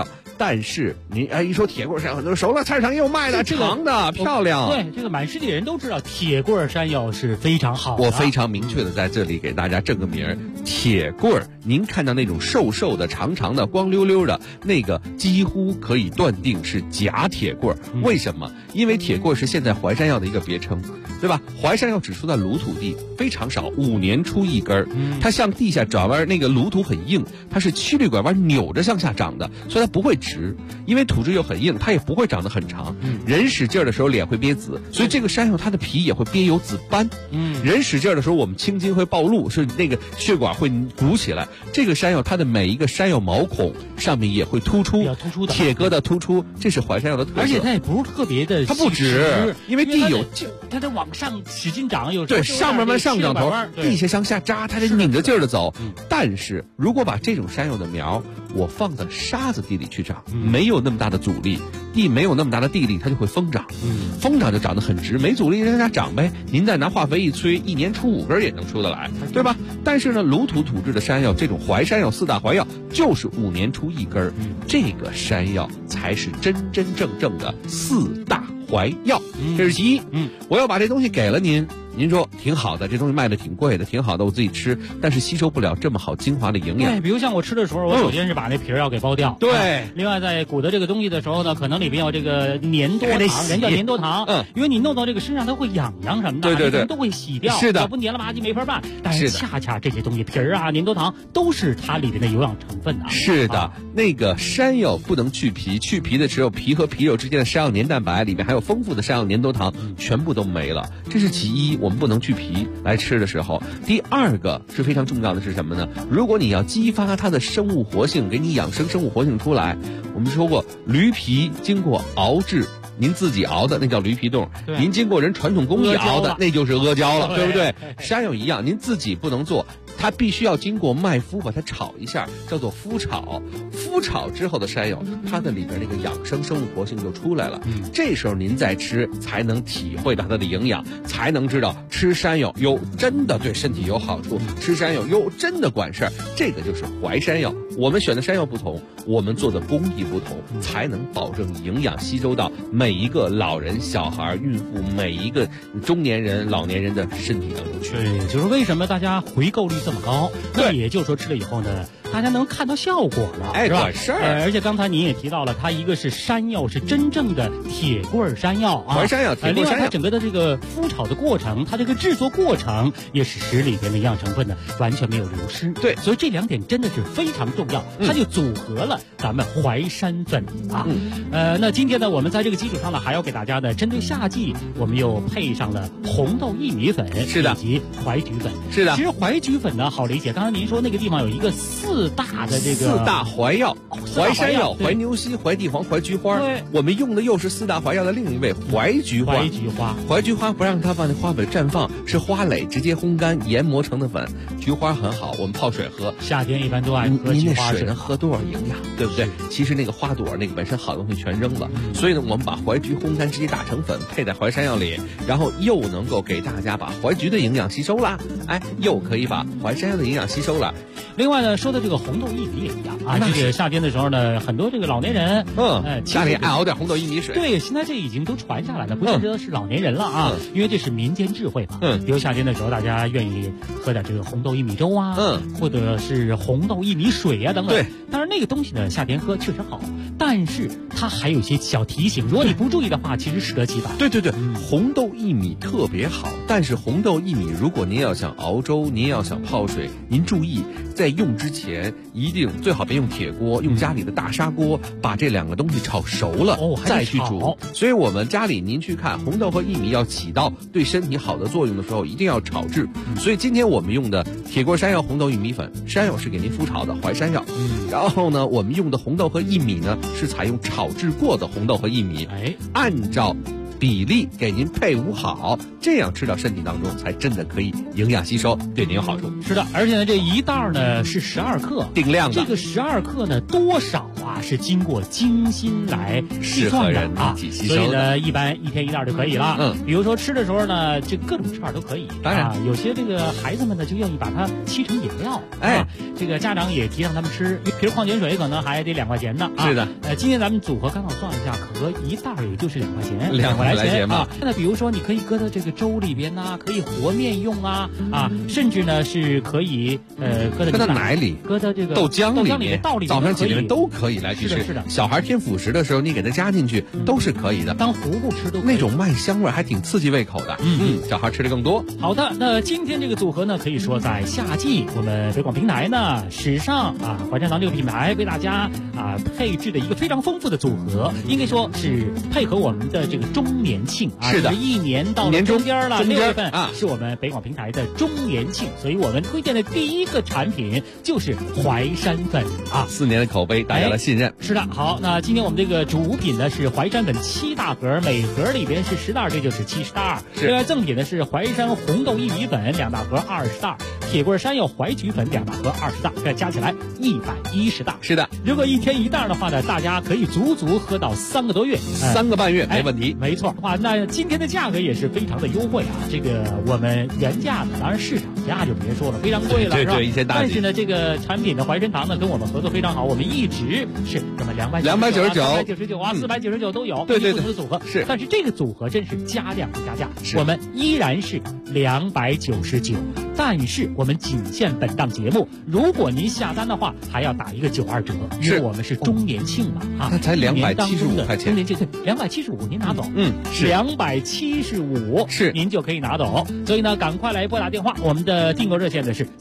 但是您一说铁棍山药，很多人熟了，菜市场也有卖的，长的漂亮。 对，这个满世界人都知道铁棍山药是非常好的。 我非常明确的在这里给大家正个名儿，铁棍儿。您看到那种瘦瘦的、长长的、光溜溜的那个，几乎可以断定是假铁棍儿。为什么？因为铁棍儿是现在淮山药的一个别称，对吧？淮山药只出在鲁土地，非常少，5年出一根儿。它向地下转弯，那个鲁土很硬，它是曲率拐弯扭着向下长的，所以它不会直。因为土质又很硬，它也不会长得很长。人使劲儿的时候脸会憋紫，所以这个山药它的皮也会憋有紫斑。人使劲儿的时候，我们青筋会暴露，是那个血管会鼓起来。这个山药它的每一个山药毛孔上面也会突出，铁疙瘩突出，这是淮山药的特色。 而且它也不是特别的， 它不直，因为地有它得往上使劲长，有对上面慢上涨头，地下向下扎，它得拧着劲儿的走。但是如果把这种山药的苗我放在沙子地里去长，没有那么大的阻力，地没有那么大的地力，它就会疯长。疯长就长得很直，没阻力让它长呗。您再拿化肥一催，1年出5根也能出得来，对吧？但是呢，鲁土土质的山药，这种淮山药4大淮药就是5年出1根，这个山药才是真真正正的4大淮药。这是其一。我要把这东西给了您。您说挺好的，这东西卖的挺贵的，挺好的，我自己吃，但是吸收不了这么好精华的营养。 对，比如像我吃的时候，我首先是把那皮儿要给剥掉。 对。 另外，在鼓的这个东西的时候呢，可能里边有这个粘多糖，人叫粘多糖。因为你弄到这个身上，它会痒痒什么的，对，都会洗掉。 是的。 要不黏了吧唧没法办。但是恰恰这些东西，皮儿啊、粘多糖都是它里边的有氧成分啊。 是的，那个山药不能去皮，去皮的只有皮和皮肉之间的山药黏蛋白，里面还有丰富的山药粘多糖，全部都没了。这是其一，我们不能去皮来吃的时候。第二个是非常重要的是什么呢？如果你要激发它的生物活性，给你养生生物活性出来，我们说过驴皮经过熬制，您自己熬的那叫驴皮冻，您经过人传统工艺熬的那就是阿胶了，对不对？山药一样，您自己不能做，它必须要经过麦麸把它炒一下，叫做麸炒。麸炒之后的山药，它的里边那个养生生物活性就出来了。这时候您再吃，才能体会到它的营养，才能知道吃山药哟真的对身体有好处，吃山药哟真的管事儿。这个就是淮山药。我们选的山药不同，我们做的工艺不同，才能保证营养吸收到每一个老人、小孩、孕妇，每一个中年人、老年人的身体当中去。 对，就是为什么大家回购率这么高？那也就是说吃了以后呢，大家能看到效果了，是吧？ 管事儿。 而且刚才您也提到了，它一个是山药，是真正的铁棍山药啊， 淮山药、铁棍山药。 另外，它整个的这个麸炒的过程，它这个制作过程也是使里边的营养成分呢完全没有流失。 对， 所以这2点真的是非常重要，它就组合了咱们淮山粉啊。那今天呢，我们在这个基础上呢，还要给大家呢，针对夏季，我们又配上了红豆薏米粉， 是的， 以及淮菊粉， 是的。 其实淮菊粉呢好理解，刚才您说那个地方有一个4大的这个 4大淮药，淮山药、淮牛膝、淮地黄、淮菊花。对，我们用的又是4大淮药的另一味淮菊花。淮菊花不让它放那花蕊绽放，是花蕾直接烘干研磨成的粉。菊花很好，我们泡水喝。 夏天一般都爱喝菊花水。 您那水能喝多少营养，对不对？其实那个花朵那个本身好东西全扔了，所以呢，我们把淮菊烘干直接打成粉，配在淮山药里，然后又能够给大家把淮菊的营养吸收了，又可以把淮山药的营养吸收了。 另外呢，说的这个红豆薏米也一样啊，这个夏天的时候呢，很多这个老年人， 家里爱熬点红豆薏米水。 对，现在这已经都传下来了，不见得是老年人了啊，因为这是民间智慧嘛。比如夏天的时候，大家愿意喝点这个红豆薏米粥啊，或者是红豆薏米水啊等等。对，当然那个东西呢，夏天喝确实好，但是它还有一些小提醒，如果你不注意的话，其实适得其反。 对，红豆薏米特别好，但是红豆薏米如果您要想熬粥，您要想泡水，您注意在用之前一定最好别用铁锅，用家里的大砂锅，把这2个东西炒熟了，再去煮。所以我们家里您去看红豆和薏米要起到对身体好的作用的时候，一定要炒制。所以今天我们用的铁锅山药红豆薏米粉，山药是给您麸炒的淮山药，然后呢，我们用的红豆和薏米呢是采用炒制过的红豆和薏米，按照比例给您配伍好，这样吃到身体当中才真的可以营养吸收，对您有好处。 是的，而且呢，这一袋呢是12克， 定量的。 这个12克呢多少啊是经过精心来计算的啊，所以呢，一般1天1袋就可以了。比如说吃的时候呢，这各种吃法都可以。当然，有些这个孩子们呢就愿意把它沏成饮料。这个家长也提倡他们吃，瓶矿泉水可能还得2块钱呢。是的。今天咱们组合刚好算了一下，可1袋也就是2块钱，2块来钱啊。那比如说你可以搁到这个粥里边呐，可以和面用啊，甚至呢是可以搁到奶里， 搁到这个豆浆里面，早上起来都可以来去吃。 是的。 小孩添辅食的时候，你给他加进去都是可以的， 当糊糊吃都可以。 那种麦香味还挺刺激胃口的。小孩吃的更多。 好的，那今天这个组合呢，可以说在夏季，我们北广平台呢史上怀山堂这个品牌为大家配置的一个非常丰富的组合，应该说是配合我们的这个周年庆是的， 一年到了中间了，6月份是我们北广平台的周年庆，所以我们推荐的第一个产品就是淮山粉 4年的口碑，大家的信任。 是的，好，那今天我们这个主品呢是淮山粉7大盒，每盒里边是10袋，这就是70袋。另外赠品呢是淮山红豆薏米粉2大盒20袋，铁棍山药淮菊粉2大盒20袋，这加起来110袋。 是的， 如果1天1袋的话呢，大家可以足足喝到3个多月 ，3个半月没问题。 没错，那今天的价格也是非常的优惠啊！这个我们原价呢，当然市场价就别说了，非常贵了，是吧？ 一些大。 但是呢，这个产品的淮山堂呢，跟我们合作非常好，我们一直是什么 299、 499都有， 对， 不同的组合是。 但是这个组合真是加量不加价，我们依然是299，但是我们仅限本档节目，如果您下单的话，还要打一个92折，因为我们是周年庆嘛它才275块钱， 周年庆对，275您拿走， 是 275是您就可以拿走，所以呢，赶快来拨打电话，我们的订购热线呢是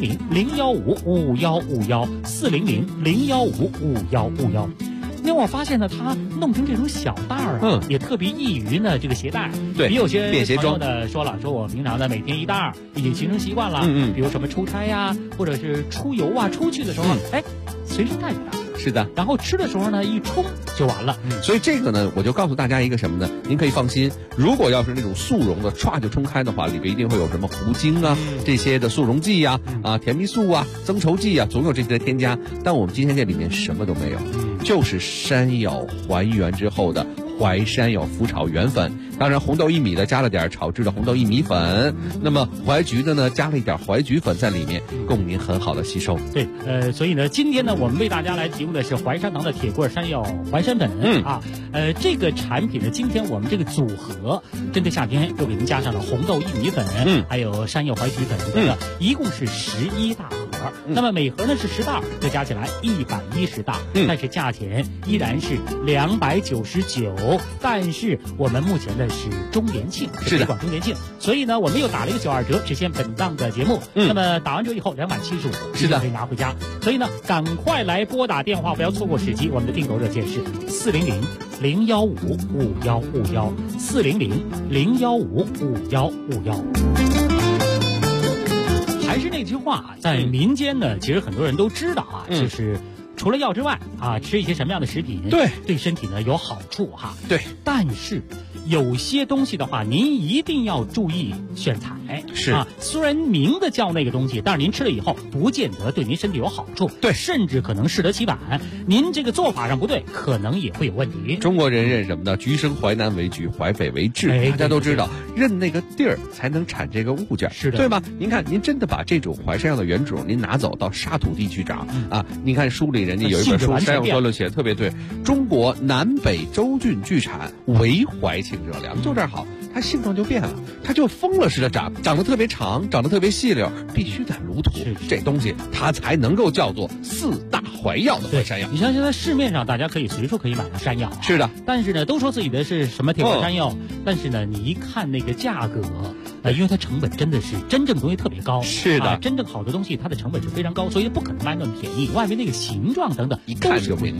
400-015-5151，400-015-5151。因为我发现呢，它弄成这种小袋儿也特别易于呢这个携带。 对， 比有些便携装的说了，说我平常呢每天1袋已经形成习惯了。比如什么出差呀，或者是出游出去的时候，随身带着它。 是的， 然后吃的时候呢，一冲就完了。 所以这个呢，我就告诉大家一个什么呢？您可以放心，如果要是那种速溶的，歘就冲开的话，里边一定会有什么糊精这些的速溶剂甜蜜素增稠剂总有这些添加。但我们今天这里面什么都没有，就是山药还原之后的淮山药麸炒原粉，当然红豆薏米的加了点炒制的红豆薏米粉，那么淮菊的呢加了一点淮菊粉在里面，供您很好的吸收。 对，所以呢，今天呢，我们为大家来提供的是淮山堂的铁棍山药淮山粉这个产品呢，今天我们这个组合针对夏天又给您加上了红豆薏米粉，还有山药淮菊粉等等，一共是11大盒。那么每盒呢是10袋，这加起来110袋，但是价钱依然是299，但是我们目前的是周年庆，是北广周年庆，所以呢我们又打了一个92折，只限本档的节目。那么打完折以后275，是的，可以拿回家。所以呢，赶快来拨打电话，不要错过时机。我们的订购热线是400-015-5151，400-015-5151。还是那句话，在民间呢，其实很多人都知道就是除了药之外吃一些什么样的食品对身体呢有好处对， 但是有些东西的话，您一定要注意选材。是虽然明的叫那个东西，但是您吃了以后，不见得对您身体有好处。 对， 甚至可能适得其反。您这个做法上不对，可能也会有问题。 中国人认什么呢？橘生淮南为橘，淮北为枳。大家都知道，认那个地儿才能产这个物件， 是的， 对吧？您看，您真的把这种淮山药的原种您拿走到沙土地去长您看书里人家有一本书《山药专论》写的特别对，中国南北州郡聚产，唯淮清热凉，就这儿好。它性状就变了，它就疯了似的长得特别长，长得特别细溜，必须在炉土，这东西它才能够叫做4大淮药的淮山药。 你像现在市面上大家可以随处可以买到山药， 是的， 但是呢，都说自己的是什么铁棍山药，但是呢，你一看那个价格，因为它成本真的是真正东西特别高， 是的， 真正好的东西它的成本是非常高，所以不可能卖那么便宜。外面那个形状等等， 一看就明白。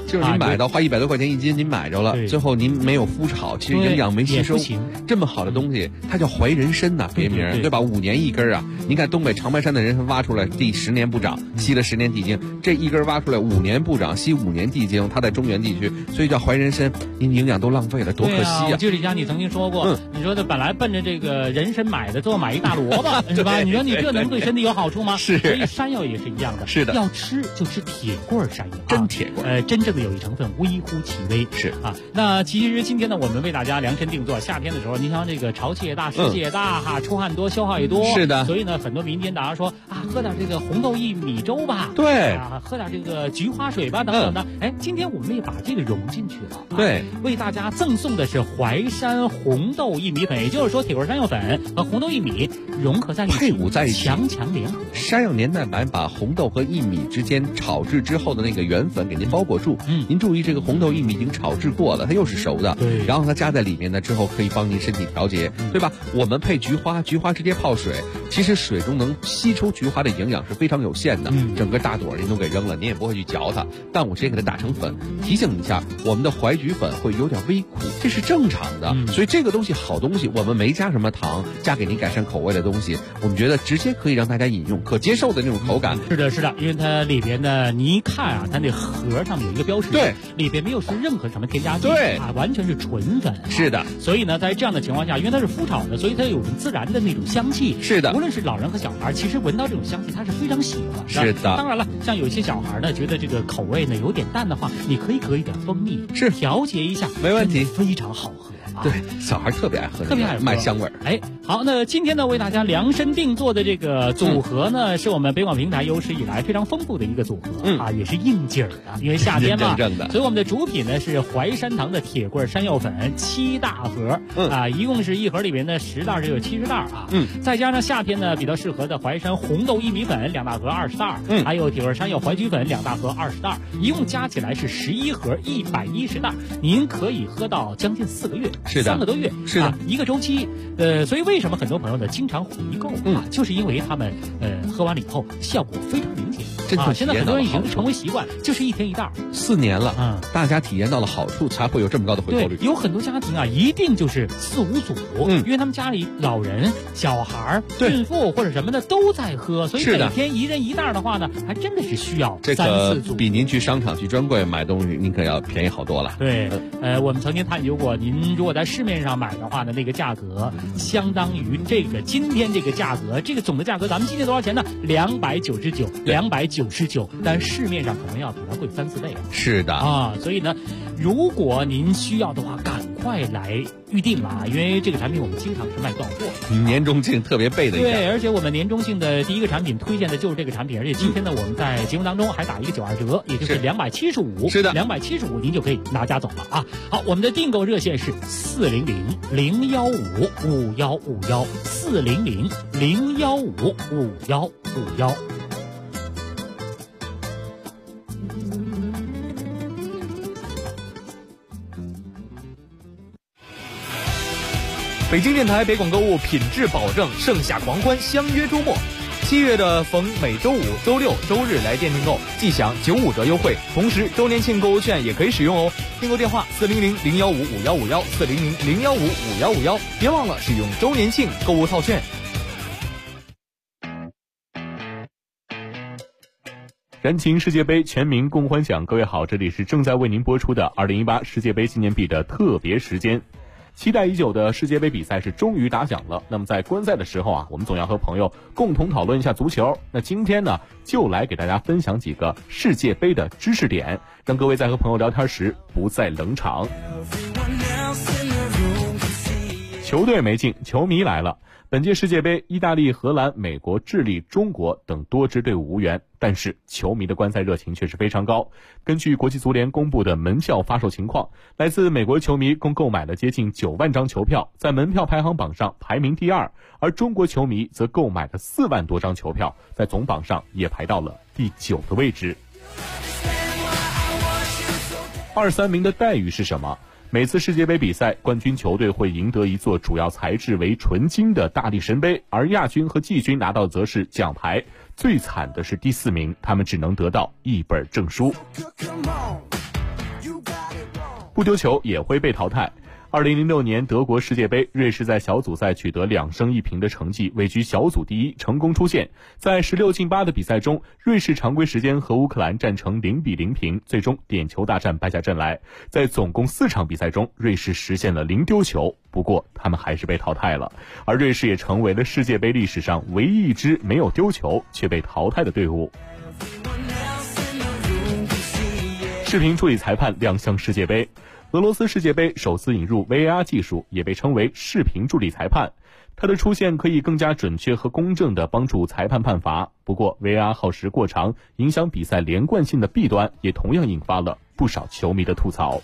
就是您买到花100多块钱1斤，您买着了，最后您没有麸炒，其实营养没吸收。这么好的东西，它叫怀人参呐，别名对吧？5年1根啊！您看东北长白山的人参挖出来，地10年不长，吸了10年地精，这一根挖出来5年不长，吸5年地精，它在中原地区，所以叫怀人参。您营养都浪费了，多可惜啊！ 我记得以前你曾经说过，你说的本来奔着这个人参买的，最后买一大萝卜，是吧？你说你这能对身体有好处吗？ 是。 所以山药也是一样的， 是的， 要吃就吃铁棍山药， 真铁棍。 真正的有益成分微乎其微， 是啊。那其实今天呢，我们为大家量身定做，夏天的时候，你像这个潮气也大，湿气也大哈，出汗多，消耗也多， 是的。 所以呢，很多民间大家说啊，喝点这个红豆薏米粥吧， 对啊，喝点这个菊花水吧，等等的。哎，今天我们也把这个融进去了， 对， 为大家赠送的是淮山红豆薏米粉，也就是说铁棍山药粉和红豆薏米融合在一起， 配伍在一起， 强强联合。 山药年代版把红豆和薏米之间炒制之后的那个原粉给您包裹住，您注意这个红豆薏米已经炒制过了，它又是熟的， 对， 然后它加在里面呢之后可以帮您身体调节，对吧？我们配菊花直接泡水，其实水中能吸出菊花的营养是非常有限的，整个大朵您都给扔了，您也不会去嚼它，但我直接给它打成粉，提醒一下，我们的淮菊粉会有点微苦，这是正常的，所以这个东西好东西，我们没加什么糖，加给您改善口味的东西，我们觉得直接可以让大家饮用，可接受的那种口感。 是的，是的，因为它里边呢，你一看啊，它那盒上面有一个标识， 对， 里边没有是任何什么添加剂， 对啊，完全是纯粉， 是的。 所以呢，在这样的情况下，因为它是麸炒的，所以它有自然的那种香气， 是的。 无论是老人和小孩，其实闻到这种香气，他是非常喜欢的。 是的。 当然了，像有些小孩呢，觉得这个口味呢有点淡的话，你可以搁一点蜂蜜， 是调节一下， 没问题， 非常好喝。 对，小孩特别爱喝， 特别爱喝， 卖香味儿。 哎，好，那今天呢，为大家量身定做的这个组合呢，是我们北广平台有史以来非常丰富的一个组合，啊，也是应景的，因为夏天嘛，所以我们的主品呢是淮山堂的铁棍山药粉7大盒，啊，一共是一盒里面的10袋就有70袋啊，再加上夏天呢比较适合的淮山红豆薏米粉2大盒20袋，还有铁棍山药淮菊粉2大盒20袋，一共加起来是11盒110袋，您可以喝到将近4个月。 是的，3 个多月， 是的， 一个周期，所以为什么很多朋友呢经常回购啊，就是因为他们喝完了以后效果非常明显啊，现在很多人已经成为习惯，就是1天1袋 ，4年了，大家体验到了好处，才会有这么高的回购率。 有很多家庭啊，一定就是4、5组，因为他们家里老人、小孩、孕妇或者什么的都在喝，所以每天1人1袋的话呢，还真的是需要3、4组， 比您去商场去专柜买东西，您可要便宜好多了。 对，我们曾经探究过，您如果在市面上买的话呢，那个价格相当于这个今天这个价格，这个总的价格，咱们今天多少钱呢？299，但市面上可能要比它贵3、4倍了。 是的啊，所以呢，如果您需要的话，赶快来预定啊，因为这个产品我们经常是卖断货。 年中庆特别备的一下。 对，而且我们年中庆的第一个产品推荐的就是这个产品，而且今天呢，我们在节目当中还打一个92折，也就是275。 是的 ，275您就可以拿家走了啊。好，我们的订购热线是400-015-5151，400-015-5151。 北京电台北广购物品质保证，盛夏狂欢，相约周末。7月的逢每周五、周六、周日来电订购，即享95折优惠，同时周年庆购物券也可以使用哦。订购电话400-015-5151，400-015-5151，别忘了使用周年庆购物套券。 燃情世界杯，全民共欢享。各位好，这里是正在为您播出的2018世界杯纪念币的特别时间。期待已久的世界杯比赛是终于打响了。那么在观赛的时候啊，我们总要和朋友共同讨论一下足球。那今天呢，就来给大家分享几个世界杯的知识点，让各位在和朋友聊天时不再冷场。球队没进，球迷来了。本届世界杯，意大利、荷兰、美国、智利、中国等多支队伍无缘，但是球迷的观赛热情却是非常高。根据国际足联公布的门票发售情况，来自美国球迷共购买了接近9万张球票，在门票排行榜上排名第2，而中国球迷则购买了4万多张球票，在总榜上也排到了第9的位置。2、3名的待遇是什么？每次世界杯比赛，冠军球队会赢得一座主要材质为纯金的大力神杯，而亚军和季军拿到则是奖牌。最惨的是第4名，他们只能得到1本证书。 不丢球也会被淘汰。2006年德国世界杯，瑞士在小组赛取得2胜1平的成绩，位居小组第一，成功出线。在16进8的比赛中，瑞士常规时间和乌克兰战成0比0平，最终点球大战败下阵来。在总共4场比赛中，瑞士实现了0丢球，不过他们还是被淘汰了。而瑞士也成为了世界杯历史上唯一一支没有丢球却被淘汰的队伍。视频助理裁判亮相世界杯。俄罗斯世界杯首次引入 VAR 技术，也被称为视频助理裁判。它的出现可以更加准确和公正地帮助裁判判罚。不过 VAR 耗时过长，影响比赛连贯性的弊端也同样引发了不少球迷的吐槽。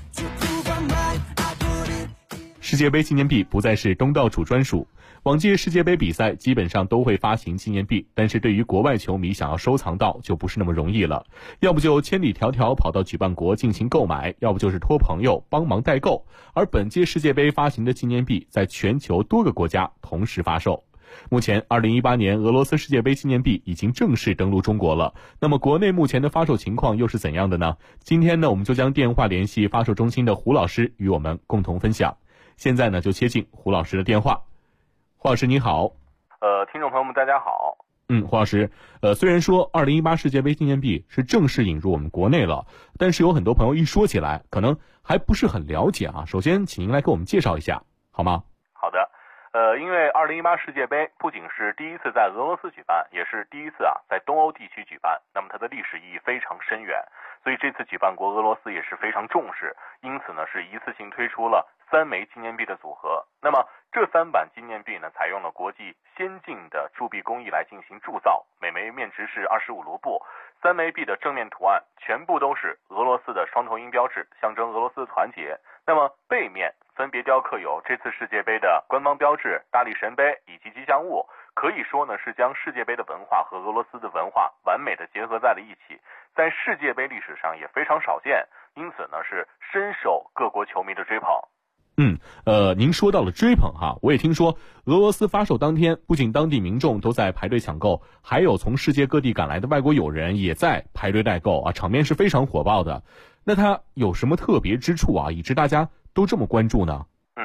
世界杯纪念币不再是东道主专属。往届世界杯比赛基本上都会发行纪念币，但是对于国外球迷想要收藏到就不是那么容易了，要不就千里迢迢跑到举办国进行购买，要不就是托朋友帮忙代购。而本届世界杯发行的纪念币在全球多个国家同时发售。目前2018年俄罗斯世界杯纪念币已经正式登陆中国了，那么国内目前的发售情况又是怎样的呢？今天呢，我们就将电话联系发售中心的胡老师与我们共同分享。现在呢，就接进胡老师的电话。胡老师你好。 听众朋友们大家好。 胡老师，虽然说2018世界杯纪念币是正式引入我们国内了，但是有很多朋友一说起来可能还不是很了解啊。首先请您来给我们介绍一下好吗？ 好的。因为2018世界杯不仅是第一次在俄罗斯举办，也是第一次在东欧地区举办，那么它的历史意义非常深远，所以这次举办国俄罗斯也是非常重视，因此呢是一次性推出了3枚纪念币的组合。那么这3版纪念币呢，采用了国际先进的铸币工艺来进行铸造，每枚面值是25卢布。3枚币的正面图案全部都是俄罗斯的双头鹰标志，象征俄罗斯的团结。那么背面分别雕刻有这次世界杯的官方标志、大力神杯以及吉祥物，可以说呢是将世界杯的文化和俄罗斯的文化完美的结合在了一起，在世界杯历史上也非常少见，因此呢是深受各国球迷的追捧。 您说到了追捧哈，我也听说俄罗斯发售当天，不仅当地民众都在排队抢购，还有从世界各地赶来的外国友人也在排队代购啊，场面是非常火爆的。那它有什么特别之处啊，以致大家都这么关注呢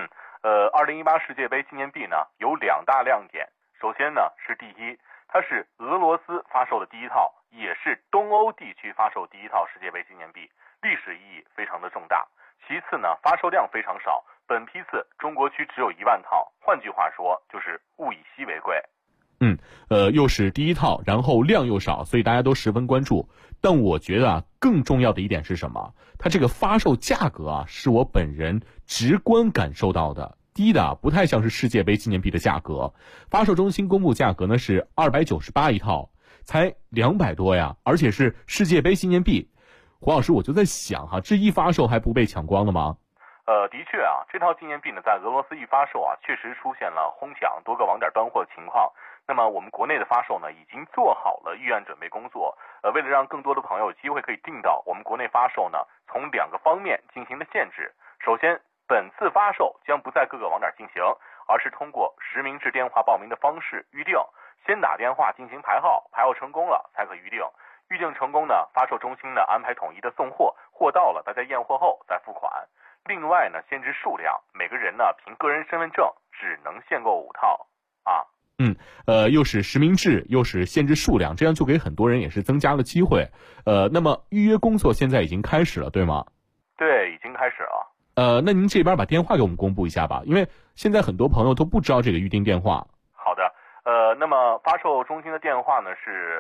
？2018世界杯纪念币呢有2大亮点。首先呢是第一，它是俄罗斯发售的第一套，也是东欧地区发售第一套世界杯纪念币，历史意义非常的重大。其次呢，发售量非常少，本批次中国区只有1万套，换句话说就是物以稀为贵。 又是第一套，然后量又少，所以大家都十分关注。但我觉得更重要的一点是什么？它这个发售价格是我本人直观感受到的，低的不太像是世界杯纪念币的价格。发售中心公布价格呢是298一套，才200多呀，而且是世界杯纪念币。胡老师，我就在想这一发售还不被抢光了吗？ 的确这套纪念币呢，在俄罗斯一发售确实出现了哄抢、多个网点断货的情况。那么我们国内的发售呢，已经做好了预案准备工作。为了让更多的朋友有机会可以订到，我们国内发售呢，从2个方面进行了限制。首先，本次发售将不在各个网点进行，而是通过实名制电话报名的方式预定，先打电话进行排号，排号成功了才可预定。预定成功呢，发售中心呢安排统一的送货，货到了大家验货后再付款。另外呢，限制数量，每个人呢凭个人身份证只能限购5套又是实名制，又是限制数量，这样就给很多人也是增加了机会。那么预约工作现在已经开始了，对吗？ 对，已经开始了。 那您这边把电话给我们公布一下吧，因为现在很多朋友都不知道这个预订电话。 好的，那么发售中心的电话呢是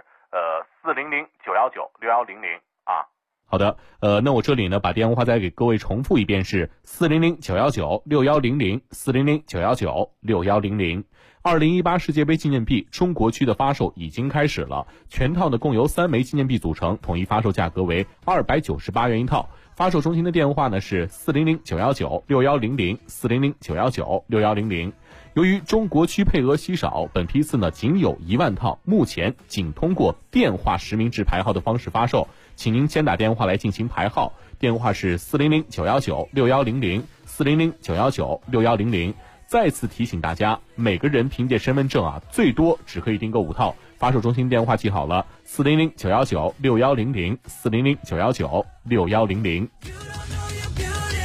400-919-6100 好的，那我这里呢把电话再给各位重复一遍，是400-919-6100 400-919-6100。2018世界杯纪念币中国区的发售已经开始了，全套呢共由3枚纪念币组成，统一发售价格为298元一套。发售中心的电话呢是400-919-6100 400-919-6100。由于中国区配额稀少，本批次呢仅有1万套，目前仅通过电话实名制排号的方式发售，请您先打电话来进行排号，电话是400-919-6100 400-919-6100。再次提醒大家，每个人凭借身份证最多只可以订购5套。发售中心电话记好了，400-919-6100 400-919-6100。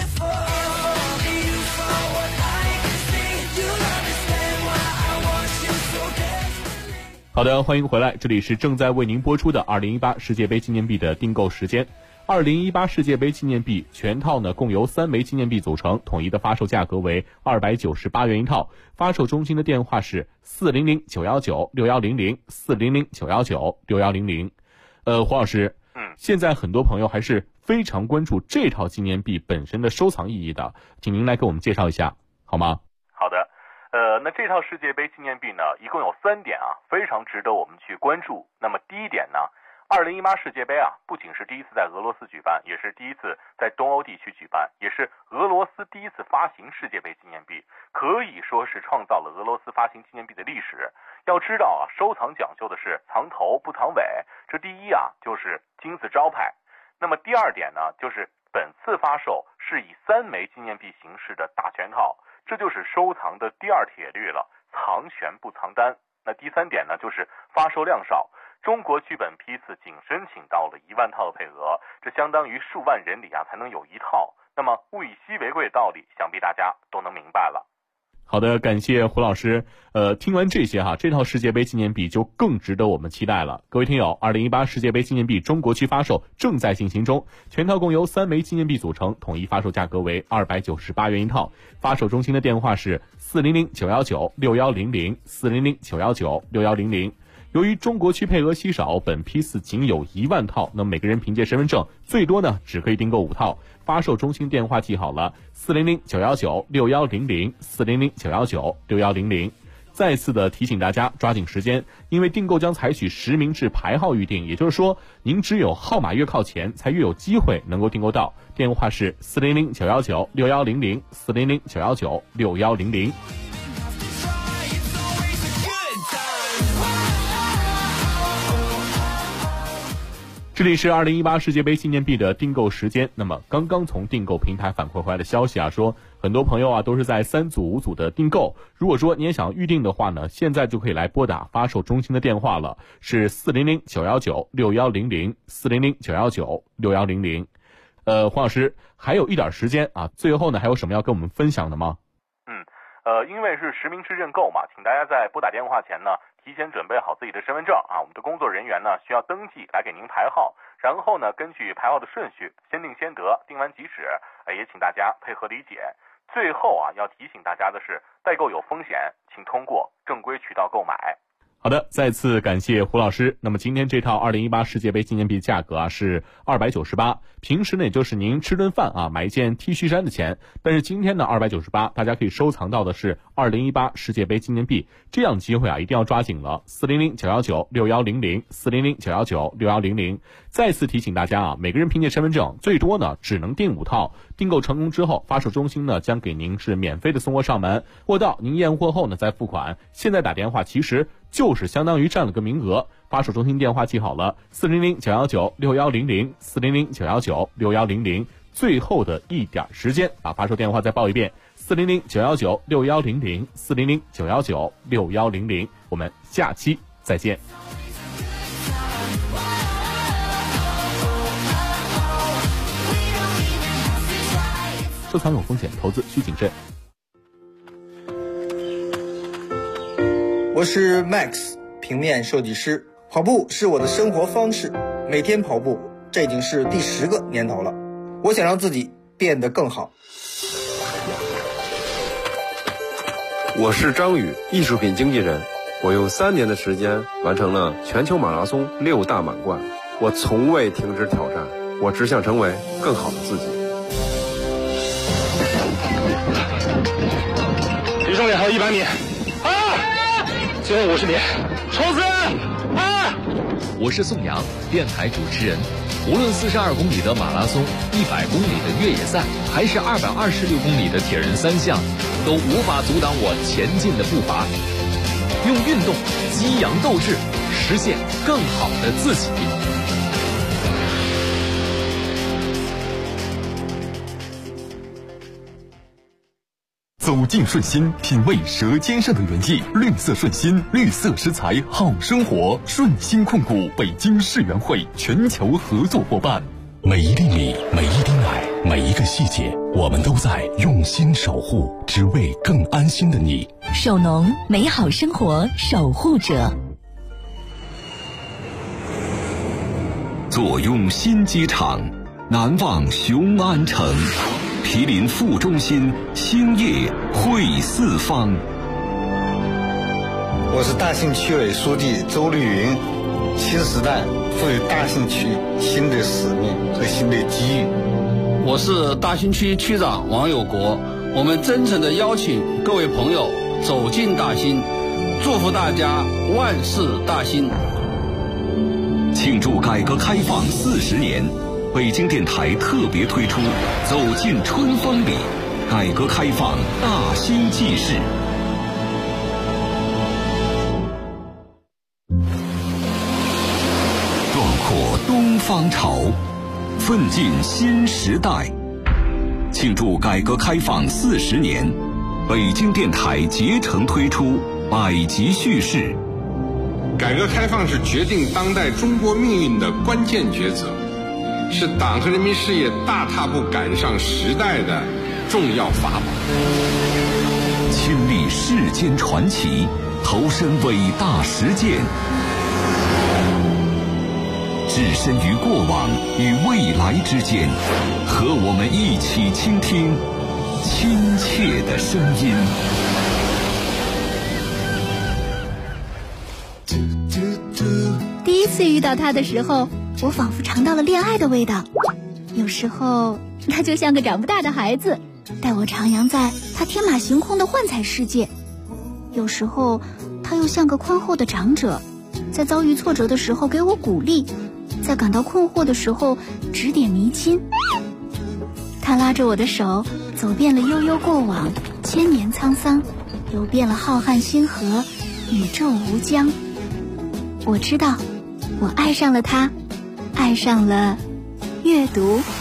好的，欢迎回来，这里是正在为您播出的2018世界杯纪念币的订购时间。2018世界杯纪念币全套呢，共由3枚纪念币组成，统一的发售价格为298元一套。发售中心的电话是400-919-6100 400-919-6100。黄老师，现在很多朋友还是非常关注这套纪念币本身的收藏意义的，请您来给我们介绍一下好吗？ 好的，那这套世界杯纪念币呢，一共有3点啊，非常值得我们去关注。那么第一点呢，2018世界杯啊，不仅是第一次在俄罗斯举办，也是第一次在东欧地区举办，也是俄罗斯第一次发行世界杯纪念币，可以说是创造了俄罗斯发行纪念币的历史。要知道啊，收藏讲究的是藏头不藏尾，这第一啊就是金字招牌。那么第二点呢，就是本次发售是以3枚纪念币形式的大全套，这就是收藏的第2铁律了，藏全不藏单。那第3点呢，就是发售量少。中国剧本批次仅申请到了1万套的配额，这相当于数万人里啊才能有1套。那么物以稀为贵的道理，想必大家都能明白了。 好的，感谢胡老师。听完这些哈，这套世界杯纪念币就更值得我们期待了。各位听友，2018世界杯纪念币中国区发售正在进行中，全套共由3枚纪念币组成，统一发售价格为298元一套。发售中心的电话是400-919-6100 400-919-6100。由于中国区配额稀少，本批次仅有1万套，那每个人凭借身份证最多呢只可以订购5套。发售中心电话记好了，400-919-6100 400-919-6100。再次的提醒大家抓紧时间，因为订购将采取实名制排号预订，也就是说您只有号码越靠前才越有机会能够订购到。电话是400-919-6100 400-919-6100。这里是2018世界杯纪念币的订购时间。那么刚刚从订购平台反馈回来的消息啊，说很多朋友啊都是在3组5组的订购。如果说你也想预定的话呢，现在就可以来拨打发售中心的电话了，是400-919-6100 400-919-6100。黄老师还有一点时间啊，最后呢还有什么要跟我们分享的吗？ 因为是实名制认购嘛，请大家在拨打电话前呢，提前准备好自己的身份证啊，我们的工作人员呢需要登记来给您排号，然后呢根据排号的顺序先定先得，定完即止，也请大家配合理解。最后啊，要提醒大家的是，代购有风险，请通过正规渠道购买。 好的，再次感谢胡老师。那么今天这套2018世界杯纪念币价格啊是298，平时呢也就是您吃顿饭啊买一件 T 恤衫的钱，但是今天呢298，大家可以收藏到的是2018世界杯纪念币，这样机会啊一定要抓紧了。400-919-6100 400-919-6100。再次提醒大家啊，每个人凭借身份证最多呢只能订5套，订购成功之后，发售中心呢将给您是免费的送货上门，货到您验货后呢再付款。现在打电话其实就是相当于占了个名额。发售中心电话记好了，400-919-6100 400-919-6100。最后的一点时间，把发售电话再报一遍，400-919-6100 400-919-6100。我们下期再见。收藏有风险，投资需谨慎。 我是 Max， 平面设计师。跑步是我的生活方式，每天跑步，这已经是第10个年头了。我想让自己变得更好。 我是张宇，艺术品经纪人。我用3年的时间完成了全球马拉松6大满贯。我从未停止挑战，我只想成为更好的自己。 离终点还有100米，最后50米，冲刺！ 我是宋阳，电台主持人。无论42公里的马拉松、100公里的越野赛，还是226公里的铁人3项，都无法阻挡我前进的步伐。用运动激扬斗志，实现更好的自己。 走进顺心，品味舌尖上的原意。绿色顺心，绿色食材好生活。顺心控股北京世园会全球合作伙伴。每一粒米，每一滴奶，每一个细节，我们都在用心守护，只为更安心的你。 守农，美好生活守护者。 坐拥新机场，难忘雄安城。毗邻副中心，兴业汇四方。 我是大兴区委书记周绿云。新时代赋予大兴区新的使命和新的机遇。 我是大兴区区长王有国。我们真诚地邀请各位朋友走进大兴，祝福大家万事大兴。 庆祝改革开放40年，北京电台特别推出《走进春风里》，改革开放大兴纪事。壮阔东方潮，奋进新时代。庆祝改革开放40年，北京电台竭诚推出百集叙事。 改革开放是决定当代中国命运的关键抉择，是党和人民事业大踏步赶上时代的重要法宝。 亲历世间传奇，投身伟大实践，置身于过往与未来之间，和我们一起倾听亲切的声音。 第一次遇到他的时候，我仿佛尝到了恋爱的味道。有时候他就像个长不大的孩子，带我徜徉在他天马行空的幻彩世界。有时候他又像个宽厚的长者，在遭遇挫折的时候给我鼓励，在感到困惑的时候指点迷津。他拉着我的手，走遍了悠悠过往，千年沧桑，游遍了浩瀚星河，宇宙无疆。我知道，我爱上了他，爱上了阅读。